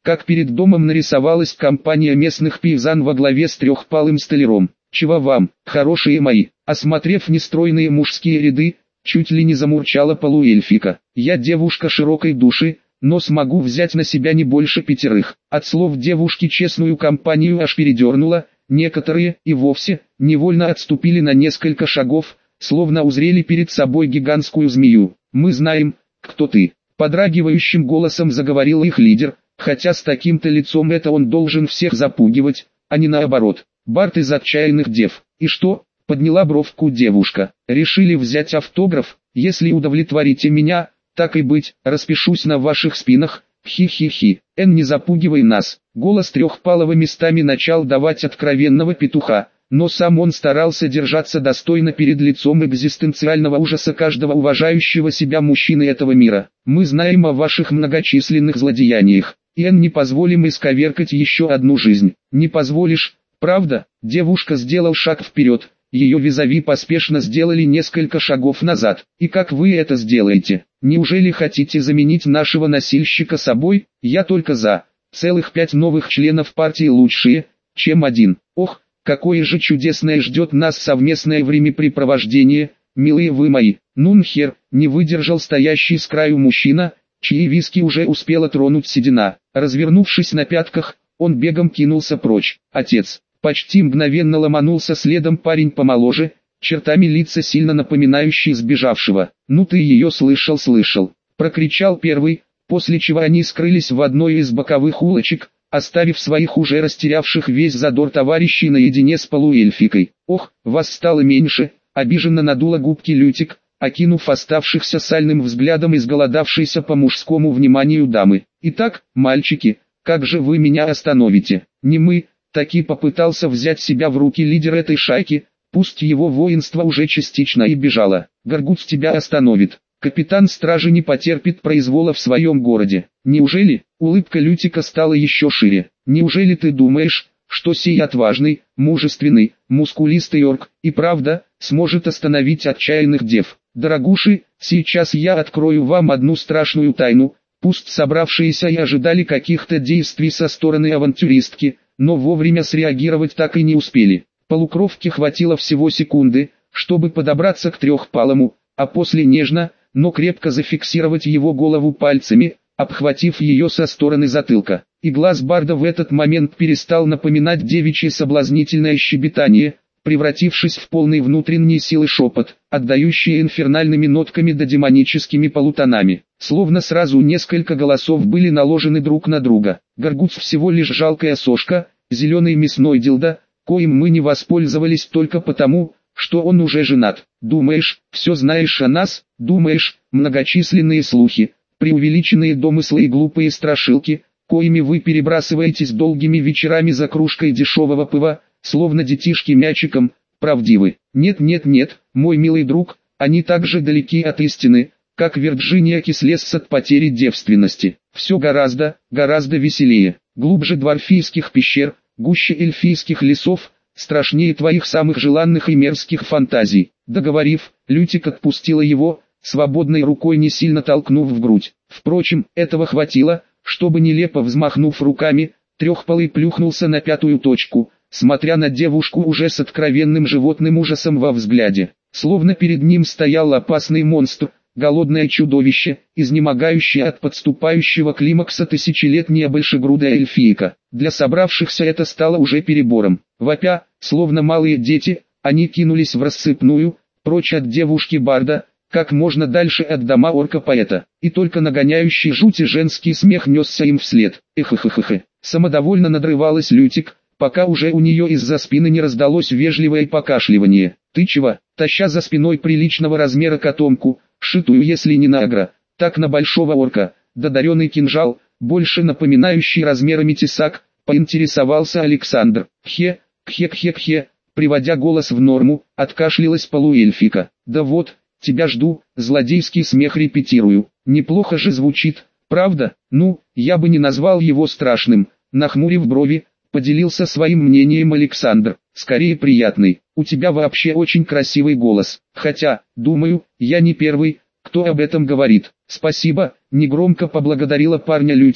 как перед домом нарисовалась компания местных пейзан во главе с трехпалым столяром. «Чего вам, хорошие мои?» Осмотрев нестройные мужские ряды, чуть ли не замурчала полуэльфика. «Я девушка широкой души, но смогу взять на себя не больше 5». От слов девушки честную компанию аж передернула, некоторые и вовсе невольно отступили на несколько шагов, словно узрели перед собой гигантскую змею. «Мы знаем, кто ты», — подрагивающим голосом заговорил их лидер, хотя с таким-то лицом это он должен всех запугивать, а не наоборот. «Бард из отчаянных дев». «И что?» — подняла бровку девушка. «Решили взять автограф? Если удовлетворите меня, так и быть, распишусь на ваших спинах. Хи-хи-хи. Не запугивай нас». Голос Трехпалого местами начал давать откровенного петуха, но сам он старался держаться достойно перед лицом экзистенциального ужаса каждого уважающего себя мужчины этого мира. «Мы знаем о ваших многочисленных злодеяниях, и не позволим исковеркать еще одну жизнь». «Не позволишь, правда?» Девушка сделал шаг вперед, ее визави поспешно сделали несколько шагов назад. «И как вы это сделаете? Неужели хотите заменить нашего носильщика собой? Я только за. Целых 5 новых членов партии лучшие, чем один. Ох, какое же чудесное ждет нас совместное времяпрепровождение, милые вы мои». «Нунхер», не выдержал стоящий с краю мужчина, чьи виски уже успела тронуть седина. Развернувшись на пятках, он бегом кинулся прочь. «Отец». Почти мгновенно ломанулся следом парень помоложе, чертами лица сильно напоминающий сбежавшего. «Ну ты ее слышал», прокричал первый, после чего они скрылись в одной из боковых улочек, оставив своих уже растерявших весь задор товарищей наедине с полуэльфикой. «Ох, вас стало меньше», обиженно надула губки Лютик, окинув оставшихся сальным взглядом изголодавшейся по мужскому вниманию дамы. «Итак, мальчики, как же вы меня остановите?» «Не мы», таки попытался взять себя в руки лидер этой шайки, пусть его воинство уже частично и бежало. «Гаргут тебя остановит. Капитан стражи не потерпит произвола в своем городе». «Неужели?» Улыбка Лютика стала еще шире. «Неужели ты думаешь, что сей отважный, мужественный, мускулистый орк и правда сможет остановить отчаянных дев? Дорогуши, сейчас я открою вам одну страшную тайну». Пусть собравшиеся и ожидали каких-то действий со стороны авантюристки, но вовремя среагировать так и не успели. Полукровке хватило всего секунды, чтобы подобраться к Трехпалому, а после нежно, но крепко зафиксировать его голову пальцами, обхватив ее со стороны затылка. И глаз барда в этот момент перестал напоминать девичье соблазнительное щебетание, превратившись в полный внутренней силы шепот, отдающий инфернальными нотками да демоническими полутонами. Словно сразу несколько голосов были наложены друг на друга. «Гаргут всего лишь жалкая сошка, зеленый мясной дилда, коим мы не воспользовались только потому, что он уже женат. Думаешь, все знаешь о нас? Думаешь, многочисленные слухи, преувеличенные домыслы и глупые страшилки, коими вы перебрасываетесь долгими вечерами за кружкой дешевого пива, словно детишки мячиком, правдивы? Нет, мой милый друг, они так же далеки от истины, как Вирджиния Кислес от потери девственности. Все гораздо веселее, глубже дварфийских пещер, гуще эльфийских лесов, страшнее твоих самых желанных и мерзких фантазий». Договорив, Лютик отпустила его, свободной рукой не сильно толкнув в грудь. Впрочем, этого хватило, чтобы нелепо взмахнув руками, Трехпалый плюхнулся на 5-ю точку, смотря на девушку уже с откровенным животным ужасом во взгляде. Словно перед ним стоял опасный монстр, голодное чудовище, изнемогающее от подступающего климакса тысячелетняя большегрудая эльфийка. Для собравшихся это стало уже перебором. Вопя, словно малые дети, они кинулись в рассыпную, прочь от девушки-барда, как можно дальше от дома орка-поэта. И только нагоняющий жути женский смех несся им вслед. Эхо-хе-хе-хе. Самодовольно надрывалась Лютик, пока уже у нее из-за спины не раздалось вежливое покашливание. «Ты чего?» Таща за спиной приличного размера котомку, шитую если не на агро, так на большого орка, додаренный кинжал, больше напоминающий размерами тесак, поинтересовался Александр. «Кхе-кхе-кхе», приводя голос в норму, откашлялась полуэльфика. «Да вот, тебя жду, злодейский смех репетирую. Неплохо же звучит, правда? Ну, я бы не назвал его страшным», нахмурив брови, поделился своим мнением Александр. «Скорее приятный, у тебя вообще очень красивый голос, хотя, думаю, я не первый, кто об этом говорит». «Спасибо», негромко поблагодарила парня Лютик,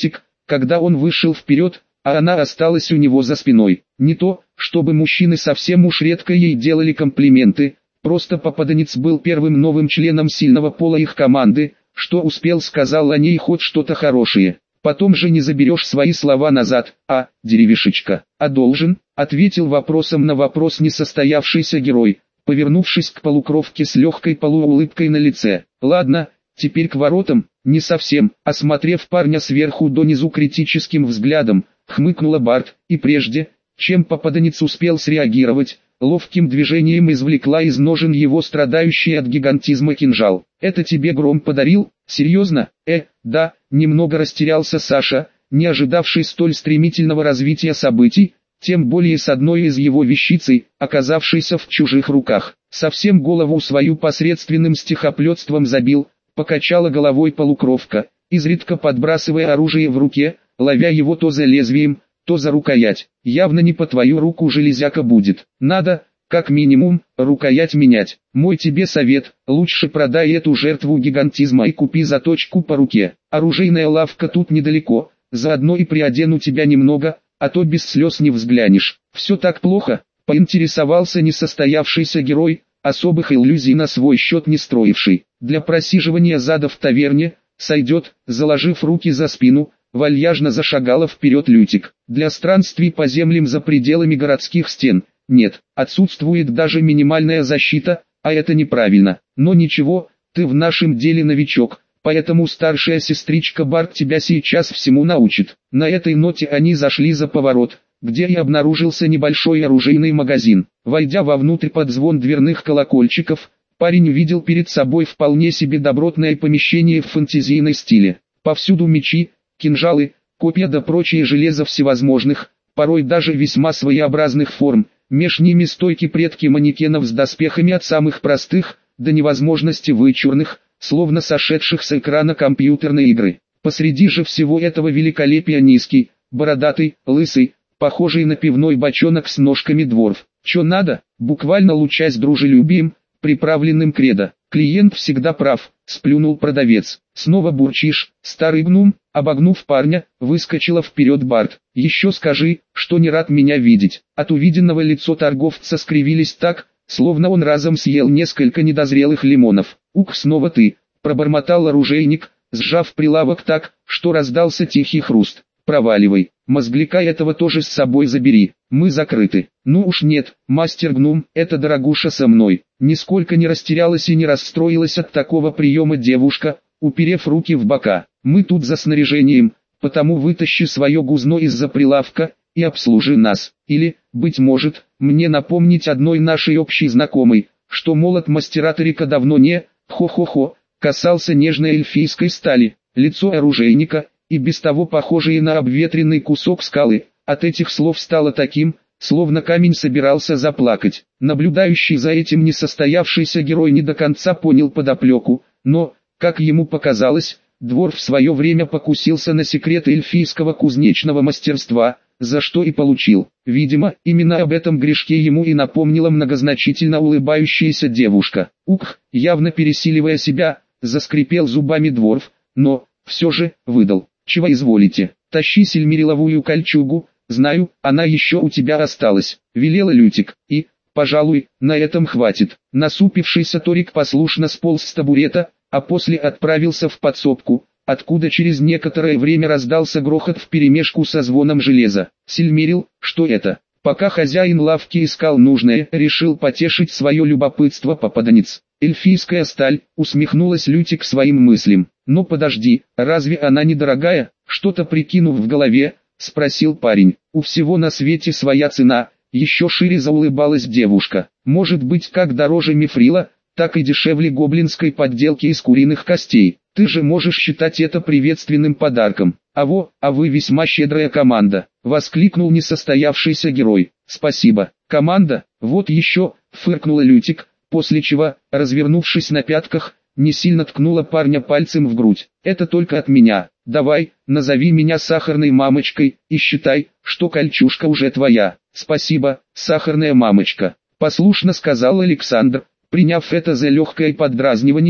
когда он вышел вперед, а она осталась у него за спиной. Не то, чтобы мужчины совсем уж редко ей делали комплименты, просто попаданец был первым новым членом сильного пола их команды, что успел сказал о ней хоть что-то хорошее. Потом же не заберешь свои слова назад, деревишечка, а должен, ответил вопросом на вопрос несостоявшийся герой, повернувшись к полукровке с легкой полуулыбкой на лице. Ладно, теперь к воротам, не совсем, осмотрев парня сверху донизу критическим взглядом, хмыкнула Барт, и прежде, чем попаданец успел среагировать, ловким движением извлекла из ножен его страдающий от гигантизма кинжал. «Это тебе Гром подарил? Серьезно?» Да, немного растерялся Саша, не ожидавший столь стремительного развития событий, тем более с одной из его вещицей, оказавшейся в чужих руках. Совсем голову свою посредственным стихоплетством забил, покачала головой полукровка, изредка подбрасывая оружие в руке, ловя его то за лезвием, то за рукоять. Явно не по твою руку железяка будет. Надо, как минимум, рукоять менять. Мой тебе совет, лучше продай эту жертву гигантизма и купи заточку по руке. Оружейная лавка тут недалеко, заодно и приодену тебя немного, а то без слез не взглянешь. Все так плохо, поинтересовался несостоявшийся герой, особых иллюзий на свой счет не строивший. Для просиживания зада в таверне, сойдет, заложив руки за спину, вальяжно зашагала вперед Лютик. Для странствий по землям за пределами городских стен, нет, отсутствует даже минимальная защита, а это неправильно. Но ничего, ты в нашем деле новичок, поэтому старшая сестричка Барт тебя сейчас всему научит. На этой ноте они зашли за поворот, где и обнаружился небольшой оружейный магазин. Войдя вовнутрь под звон дверных колокольчиков, парень увидел перед собой вполне себе добротное помещение в фэнтезийной стиле. Повсюду мечи, кинжалы, копья да прочее железо всевозможных, порой даже весьма своеобразных форм, меж ними стойки предки манекенов с доспехами от самых простых, до невозможности вычурных, словно сошедших с экрана компьютерной игры. Посреди же всего этого великолепия низкий, бородатый, лысый, похожий на пивной бочонок с ножками дворф. Чё надо, буквально лучась дружелюбием, приправленным кредо. Клиент всегда прав, сплюнул продавец. Снова бурчишь, старый гном, обогнув парня, выскочила вперед Барт. Еще скажи, что не рад меня видеть. От увиденного лицо торговца скривились так, словно он разом съел несколько недозрелых лимонов. «Ух, снова ты!» – пробормотал оружейник, сжав прилавок так, что раздался тихий хруст. «Проваливай, мозгляка этого тоже с собой забери, мы закрыты». «Ну уж нет, мастер гном, это дорогуша со мной». Нисколько не растерялась и не расстроилась от такого приема девушка, уперев руки в бока. «Мы тут за снаряжением, потому вытащи свое гузно из-за прилавка и обслужи нас. Или, быть может, мне напомнить одной нашей общей знакомой, что молот мастера Тарика давно не, хо-хо-хо, касался нежной эльфийской стали». Лицо оружейника, и без того похожее на обветренный кусок скалы, от этих слов стало таким, словно камень собирался заплакать. Наблюдающий за этим несостоявшийся герой не до конца понял подоплеку, но, как ему показалось, двор в свое время покусился на секреты эльфийского кузнечного мастерства, за что и получил. Видимо, именно об этом грешке ему и напомнила многозначительно улыбающаяся девушка. Ух, явно пересиливая себя, заскрипел зубами дворф, но, все же, выдал. «Чего изволите? Тащи сельмириловую кольчугу, знаю, она еще у тебя осталась», — велела Лютик, и, пожалуй, на этом хватит. Насупившийся Торик послушно сполз с табурета, а после отправился в подсобку, откуда через некоторое время раздался грохот вперемешку со звоном железа. Сельмирил, что это? Пока хозяин лавки искал нужное, решил потешить свое любопытство попаданец. «Эльфийская сталь», усмехнулась Лютик своим мыслям. «Но подожди, разве она недорогая?» Что-то прикинув в голове, спросил парень. «У всего на свете своя цена», еще шире заулыбалась девушка. «Может быть как дороже мифрила, так и дешевле гоблинской подделки из куриных костей. Ты же можешь считать это приветственным подарком». А вы весьма щедрая команда», — воскликнул несостоявшийся герой. «Спасибо, команда, вот еще», — фыркнула Лютик, после чего, развернувшись на пятках, не сильно ткнула парня пальцем в грудь. «Это только от меня. Давай, назови меня сахарной мамочкой, и считай, что кольчужка уже твоя». «Спасибо, сахарная мамочка», — послушно сказал Александр, приняв это за легкое поддразнивание,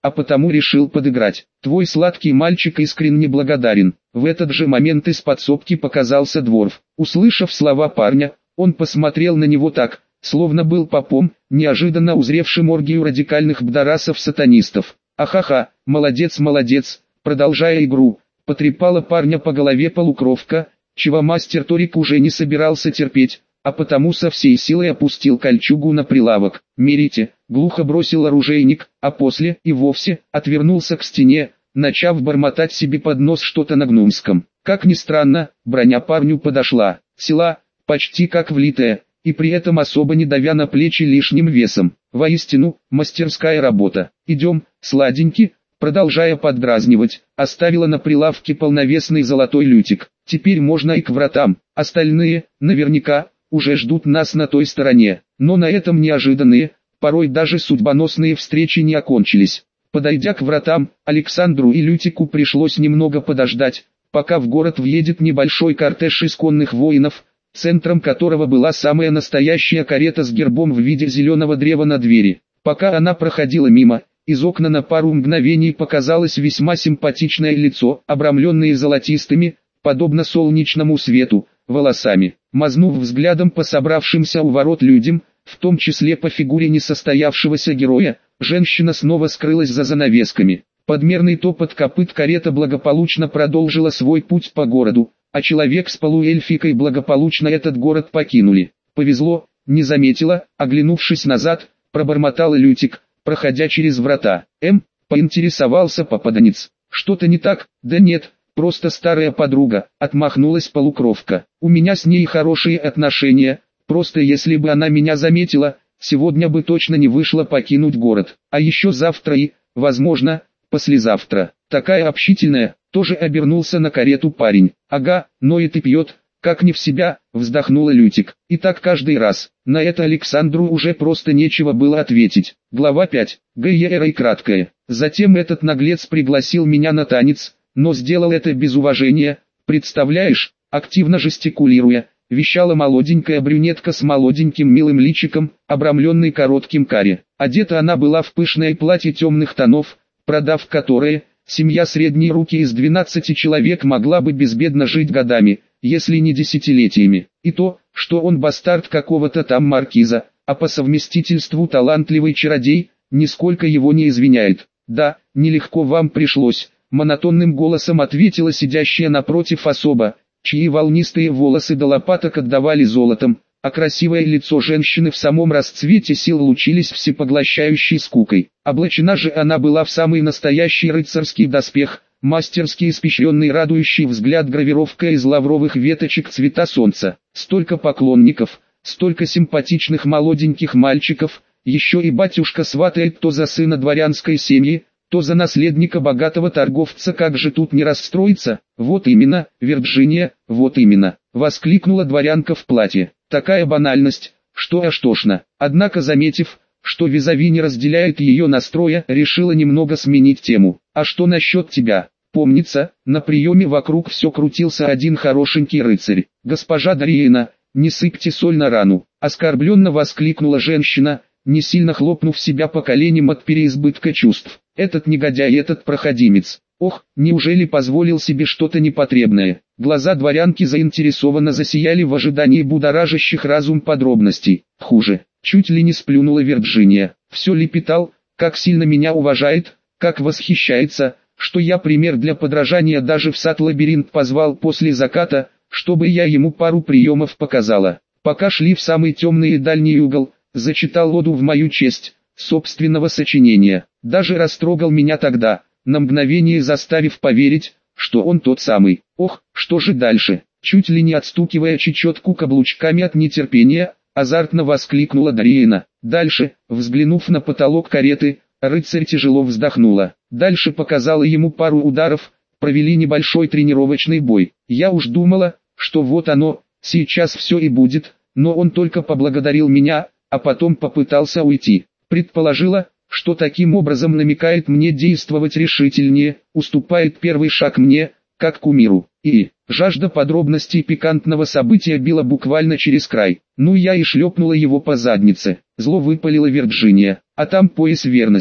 а потому решил подыграть. Твой сладкий мальчик искренне благодарен. В этот же момент из подсобки показался Дворф. Услышав слова парня, он посмотрел на него так, словно был попом, неожиданно узревшим оргию радикальных бдарасов-сатанистов. «Ахаха, молодец, молодец», продолжая игру, потрепала парня по голове полукровка, чего мастер Торик уже не собирался терпеть, а потому со всей силой опустил кольчугу на прилавок. «Мерите», глухо бросил оружейник, а после и вовсе отвернулся к стене, начав бормотать себе под нос что-то на гномском. Как ни странно, броня парню подошла, сила, почти как влитая, и при этом особо не давя на плечи лишним весом. Воистину, мастерская работа. «Идем, сладенький», продолжая поддразнивать, оставила на прилавке полновесный золотой лютик. «Теперь можно и к вратам, остальные, наверняка, уже ждут нас на той стороне». Но на этом неожиданные, порой даже судьбоносные встречи не окончились. Подойдя к вратам, Александру и Лютику пришлось немного подождать, пока в город въедет небольшой кортеж исконных воинов, центром которого была самая настоящая карета с гербом в виде зеленого древа на двери. Пока она проходила мимо, из окна на пару мгновений показалось весьма симпатичное лицо, обрамленное золотистыми, подобно солнечному свету, волосами. Мазнув взглядом по собравшимся у ворот людям, в том числе по фигуре несостоявшегося героя, женщина снова скрылась за занавесками. Подмерный топот копыт карета благополучно продолжила свой путь по городу, а человек с полуэльфикой благополучно этот город покинули. «Повезло, не заметила», оглянувшись назад, пробормотал Лютик, проходя через врата. Поинтересовался попаданец. «Что-то не так?» «Да нет, просто старая подруга», отмахнулась полукровка. «У меня с ней хорошие отношения, просто если бы она меня заметила, сегодня бы точно не вышло покинуть город. А еще завтра и, возможно, послезавтра». Такая общительная, тоже обернулся на карету парень. «Ага, ноет и пьет, как не в себя», вздохнула Лютик. И так каждый раз. На это Александру уже просто нечего было ответить. Глава 5. ГЕРА и краткое. Затем этот наглец пригласил меня на танец, но сделал это без уважения, представляешь, активно жестикулируя, вещала молоденькая брюнетка с молоденьким милым личиком, обрамленной коротким каре. Одета она была в пышное платье темных тонов, продав которое, семья средней руки из 12 человек могла бы безбедно жить годами, если не десятилетиями. И то, что он бастард какого-то там маркиза, а по совместительству талантливый чародей, нисколько его не извиняет. «Да, нелегко вам пришлось», монотонным голосом ответила сидящая напротив особа, чьи волнистые волосы до лопаток отдавали золотом, а красивое лицо женщины в самом расцвете сил лучились всепоглощающей скукой. Облачена же она была в самый настоящий рыцарский доспех, мастерски испещренный радующий взгляд гравировкой из лавровых веточек цвета солнца. Столько поклонников, столько симпатичных молоденьких мальчиков, еще и батюшка сватает то за сына дворянской семьи, то за наследника богатого торговца. Как же тут не расстроиться? «Вот именно, Вирджиния, вот именно», воскликнула дворянка в платье. Такая банальность, что аж тошно. Однако, заметив, что визави не разделяет ее настроя, решила немного сменить тему. «А что насчет тебя?» Помнится, на приеме вокруг все крутился один хорошенький рыцарь. «Госпожа Дариена, не сыпьте соль на рану», оскорбленно воскликнула женщина, не сильно хлопнув себя по коленям от переизбытка чувств. «Этот негодяй, этот проходимец. Ох, неужели позволил себе что-то непотребное?» Глаза дворянки заинтересованно засияли в ожидании будоражащих разум подробностей. «Хуже, чуть ли не сплюнула Вирджиния. Все лепетал, как сильно меня уважает, как восхищается, что я пример для подражания, даже в сад-лабиринт позвал после заката, чтобы я ему пару приемов показала. Пока шли в самый темный и дальний угол, зачитал оду в мою честь, собственного сочинения. Даже растрогал меня тогда, на мгновение заставив поверить, что он тот самый. Ох, что же дальше?» Чуть ли не отстукивая чечетку каблучками от нетерпения, азартно воскликнула Дариена. Дальше, взглянув на потолок кареты, рыцарь тяжело вздохнула. Дальше показала ему пару ударов, провели небольшой тренировочный бой. Я уж думала, что вот оно, сейчас все и будет, но он только поблагодарил меня, а потом попытался уйти. Предположила, что таким образом намекает мне действовать решительнее, уступает первый шаг мне, как кумиру. И жажда подробностей пикантного события била буквально через край. Ну я и шлепнула его по заднице. Зло выпалила Вирджиния. А там пояс верности.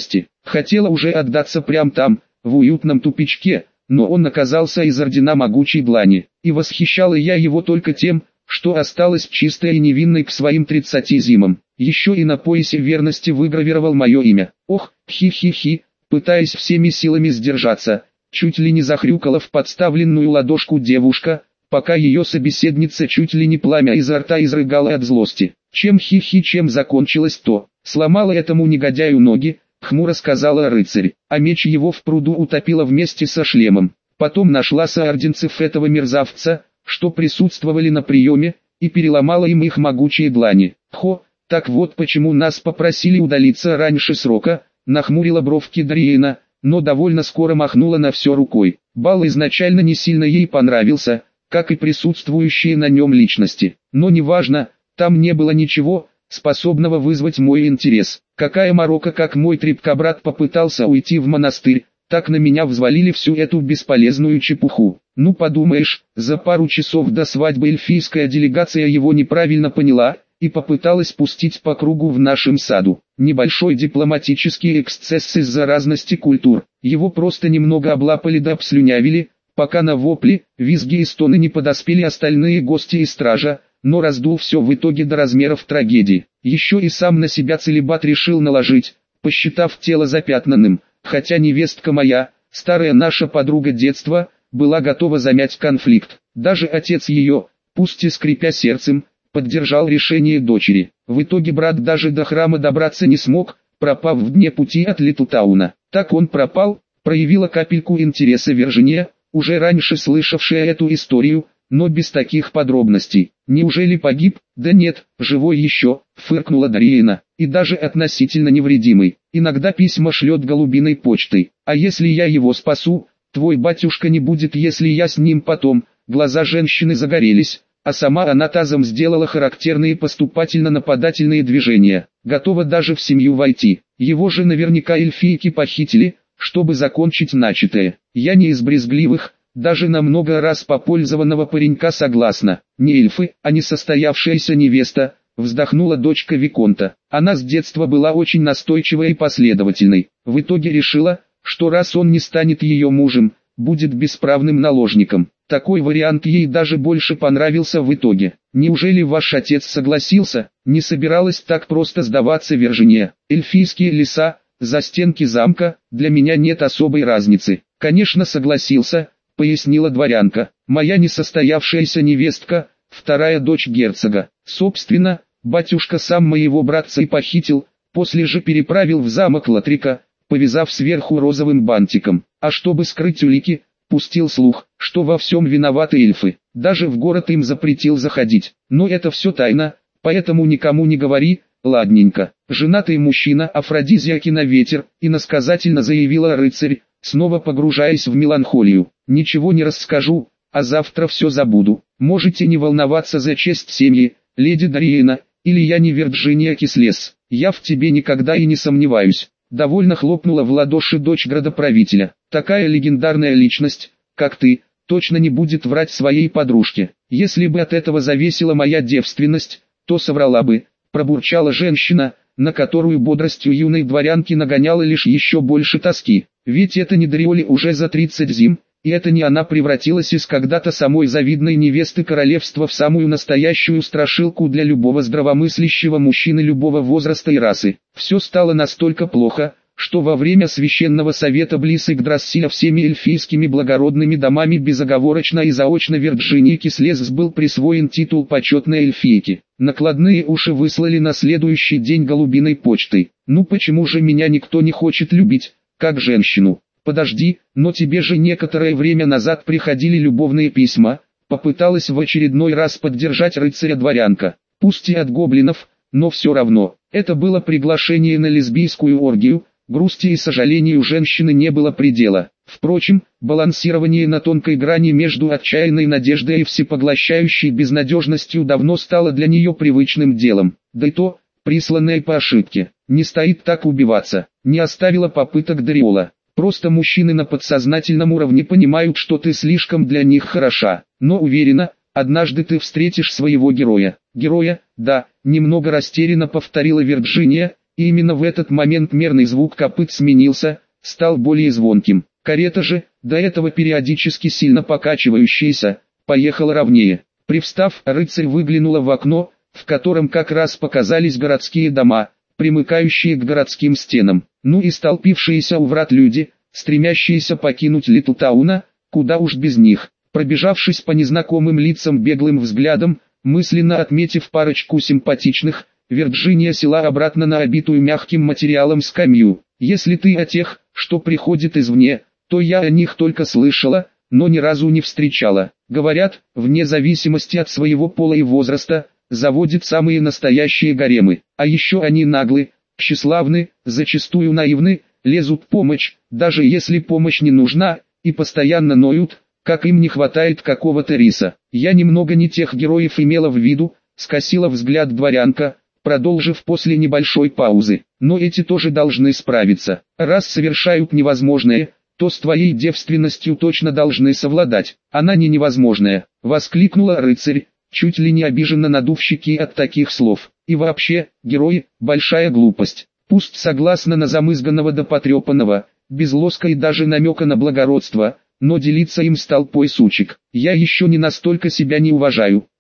Хотела уже отдаться прямо там, в уютном тупичке, но он оказался из ордена могучей длани, и восхищала я его только тем, что осталась чистой и невинной к своим 30 зимам. Еще и на поясе верности выгравировал мое имя. Ох, хи-хи-хи, пытаясь всеми силами сдержаться, чуть ли не захрюкала в подставленную ладошку девушка, пока ее собеседница чуть ли не пламя изо рта изрыгала от злости. Чем хи-хи, чем закончилось то, сломала этому негодяю ноги, хмуро сказала рыцарь, а меч его в пруду утопила вместе со шлемом. Потом нашла соорденцев этого мерзавца, что присутствовали на приеме, и переломала им их могучие длани. Хо, так вот почему нас попросили удалиться раньше срока, нахмурила бровки Дариена, но довольно скоро махнула на все рукой. Бал изначально не сильно ей понравился, как и присутствующие на нем личности. Но неважно, там не было ничего, способного вызвать мой интерес. Какая морока, как мой трепкобрат попытался уйти в монастырь, так на меня взвалили всю эту бесполезную чепуху. Ну подумаешь, за пару часов до свадьбы эльфийская делегация его неправильно поняла и попыталась пустить по кругу в нашем саду. Небольшой дипломатический эксцесс из-за разности культур. Его просто немного облапали да обслюнявили, пока на вопли, визги и стоны не подоспели остальные гости и стража, но раздул все в итоге до размеров трагедии. Еще и сам на себя целибат решил наложить, посчитав тело запятнанным, хотя невестка моя, старая наша подруга детства, была готова замять конфликт. Даже отец ее, пусть и скрипя сердцем, поддержал решение дочери. В итоге брат даже до храма добраться не смог, пропав в дне пути от Литлтауна. Так он пропал, проявила капельку интереса Виржиния, уже раньше слышавшая эту историю, но без таких подробностей. Неужели погиб? Да нет, живой еще, фыркнула Дариена, и даже относительно невредимый. Иногда письма шлет голубиной почтой. А если я его спасу, твой батюшка не будет, если я с ним потом. Глаза женщины загорелись, а сама она тазом сделала характерные поступательно-нападательные движения. Готова даже в семью войти. Его же наверняка эльфийки похитили, чтобы закончить начатое. Я не из брезгливых, даже на много раз попользованного паренька согласна. Не эльфы, а несостоявшаяся невеста, вздохнула дочка Виконта. Она с детства была очень настойчивой и последовательной. В итоге решила, что раз он не станет ее мужем, будет бесправным наложником. Такой вариант ей даже больше понравился в итоге. Неужели ваш отец согласился? Не собиралась так просто сдаваться Виржиния. Эльфийские леса, застенки замка, для меня нет особой разницы. Конечно согласился, пояснила дворянка. Моя несостоявшаяся невестка, вторая дочь герцога. Собственно, батюшка сам моего братца и похитил, после же переправил в замок Латрика, повязав сверху розовым бантиком. А чтобы скрыть улики, пустил слух, что во всем виноваты эльфы. Даже в город им запретил заходить. Но это все тайна, поэтому никому не говори, ладненько. Женатый мужчина, афродизиаки на ветер, иносказательно заявила рыцарь, снова погружаясь в меланхолию. Ничего не расскажу, а завтра все забуду. Можете не волноваться за честь семьи, леди Дариена, или я не Вирджиния Кислес. Я в тебе никогда и не сомневаюсь. Довольно хлопнула в ладоши дочь градоправителя. Такая легендарная личность, как ты, точно не будет врать своей подружке. Если бы от этого зависела моя девственность, то соврала бы, пробурчала женщина, на которую бодростью юной дворянки нагоняла лишь еще больше тоски. Ведь это не Дариоле уже за 30 зим, и это не она превратилась из когда-то самой завидной невесты королевства в самую настоящую страшилку для любого здравомыслящего мужчины любого возраста и расы. Все стало настолько плохо, что во время священного совета близ Игдрасиля всеми эльфийскими благородными домами безоговорочно и заочно Вирджинии Кислес был присвоен титул почетной эльфийки. Накладные уши выслали на следующий день голубиной почтой. Ну почему же меня никто не хочет любить, как женщину? Подожди, но тебе же некоторое время назад приходили любовные письма, попыталась в очередной раз поддержать рыцаря-дворянка. Пусть и от гоблинов, но все равно, это было приглашение на лесбийскую оргию, грусти и сожалению женщины не было предела. Впрочем, балансирование на тонкой грани между отчаянной надеждой и всепоглощающей безнадежностью давно стало для нее привычным делом. Да и то, присланное по ошибке, не стоит так убиваться, не оставила попыток Дариола. Просто мужчины на подсознательном уровне понимают, что ты слишком для них хороша. Но уверена, однажды ты встретишь своего героя. Героя, да, немного растерянно повторила Вирджиния, и именно в этот момент мерный звук копыт сменился, стал более звонким. Карета же, до этого периодически сильно покачивающаяся, поехала ровнее. Привстав, рыцарь выглянула в окно, в котором как раз показались городские дома, примыкающие к городским стенам. Ну и столпившиеся у врат люди, стремящиеся покинуть Литлтауна, куда уж без них. Пробежавшись по незнакомым лицам беглым взглядом, мысленно отметив парочку симпатичных, Вирджиния села обратно на обитую мягким материалом скамью. Если ты о тех, что приходит извне, то я о них только слышала, но ни разу не встречала. Говорят, вне зависимости от своего пола и возраста, заводят самые настоящие гаремы. А еще они наглы, тщеславны, зачастую наивны, лезут в помощь, даже если помощь не нужна, и постоянно ноют, как им не хватает какого-то риса. Я немного не тех героев имела в виду, скосила взгляд дворянка, продолжив после небольшой паузы. Но эти тоже должны справиться. Раз совершают невозможное, то с твоей девственностью точно должны совладать. Она не невозможная, воскликнула рыцарь, чуть ли не обиженно надув щеки от таких слов. И вообще, герои, большая глупость. Пусть согласно на замызганного до потрепанного, без лоска и даже намека на благородство, но делиться им с толпой сучек. Я еще не настолько себя не уважаю.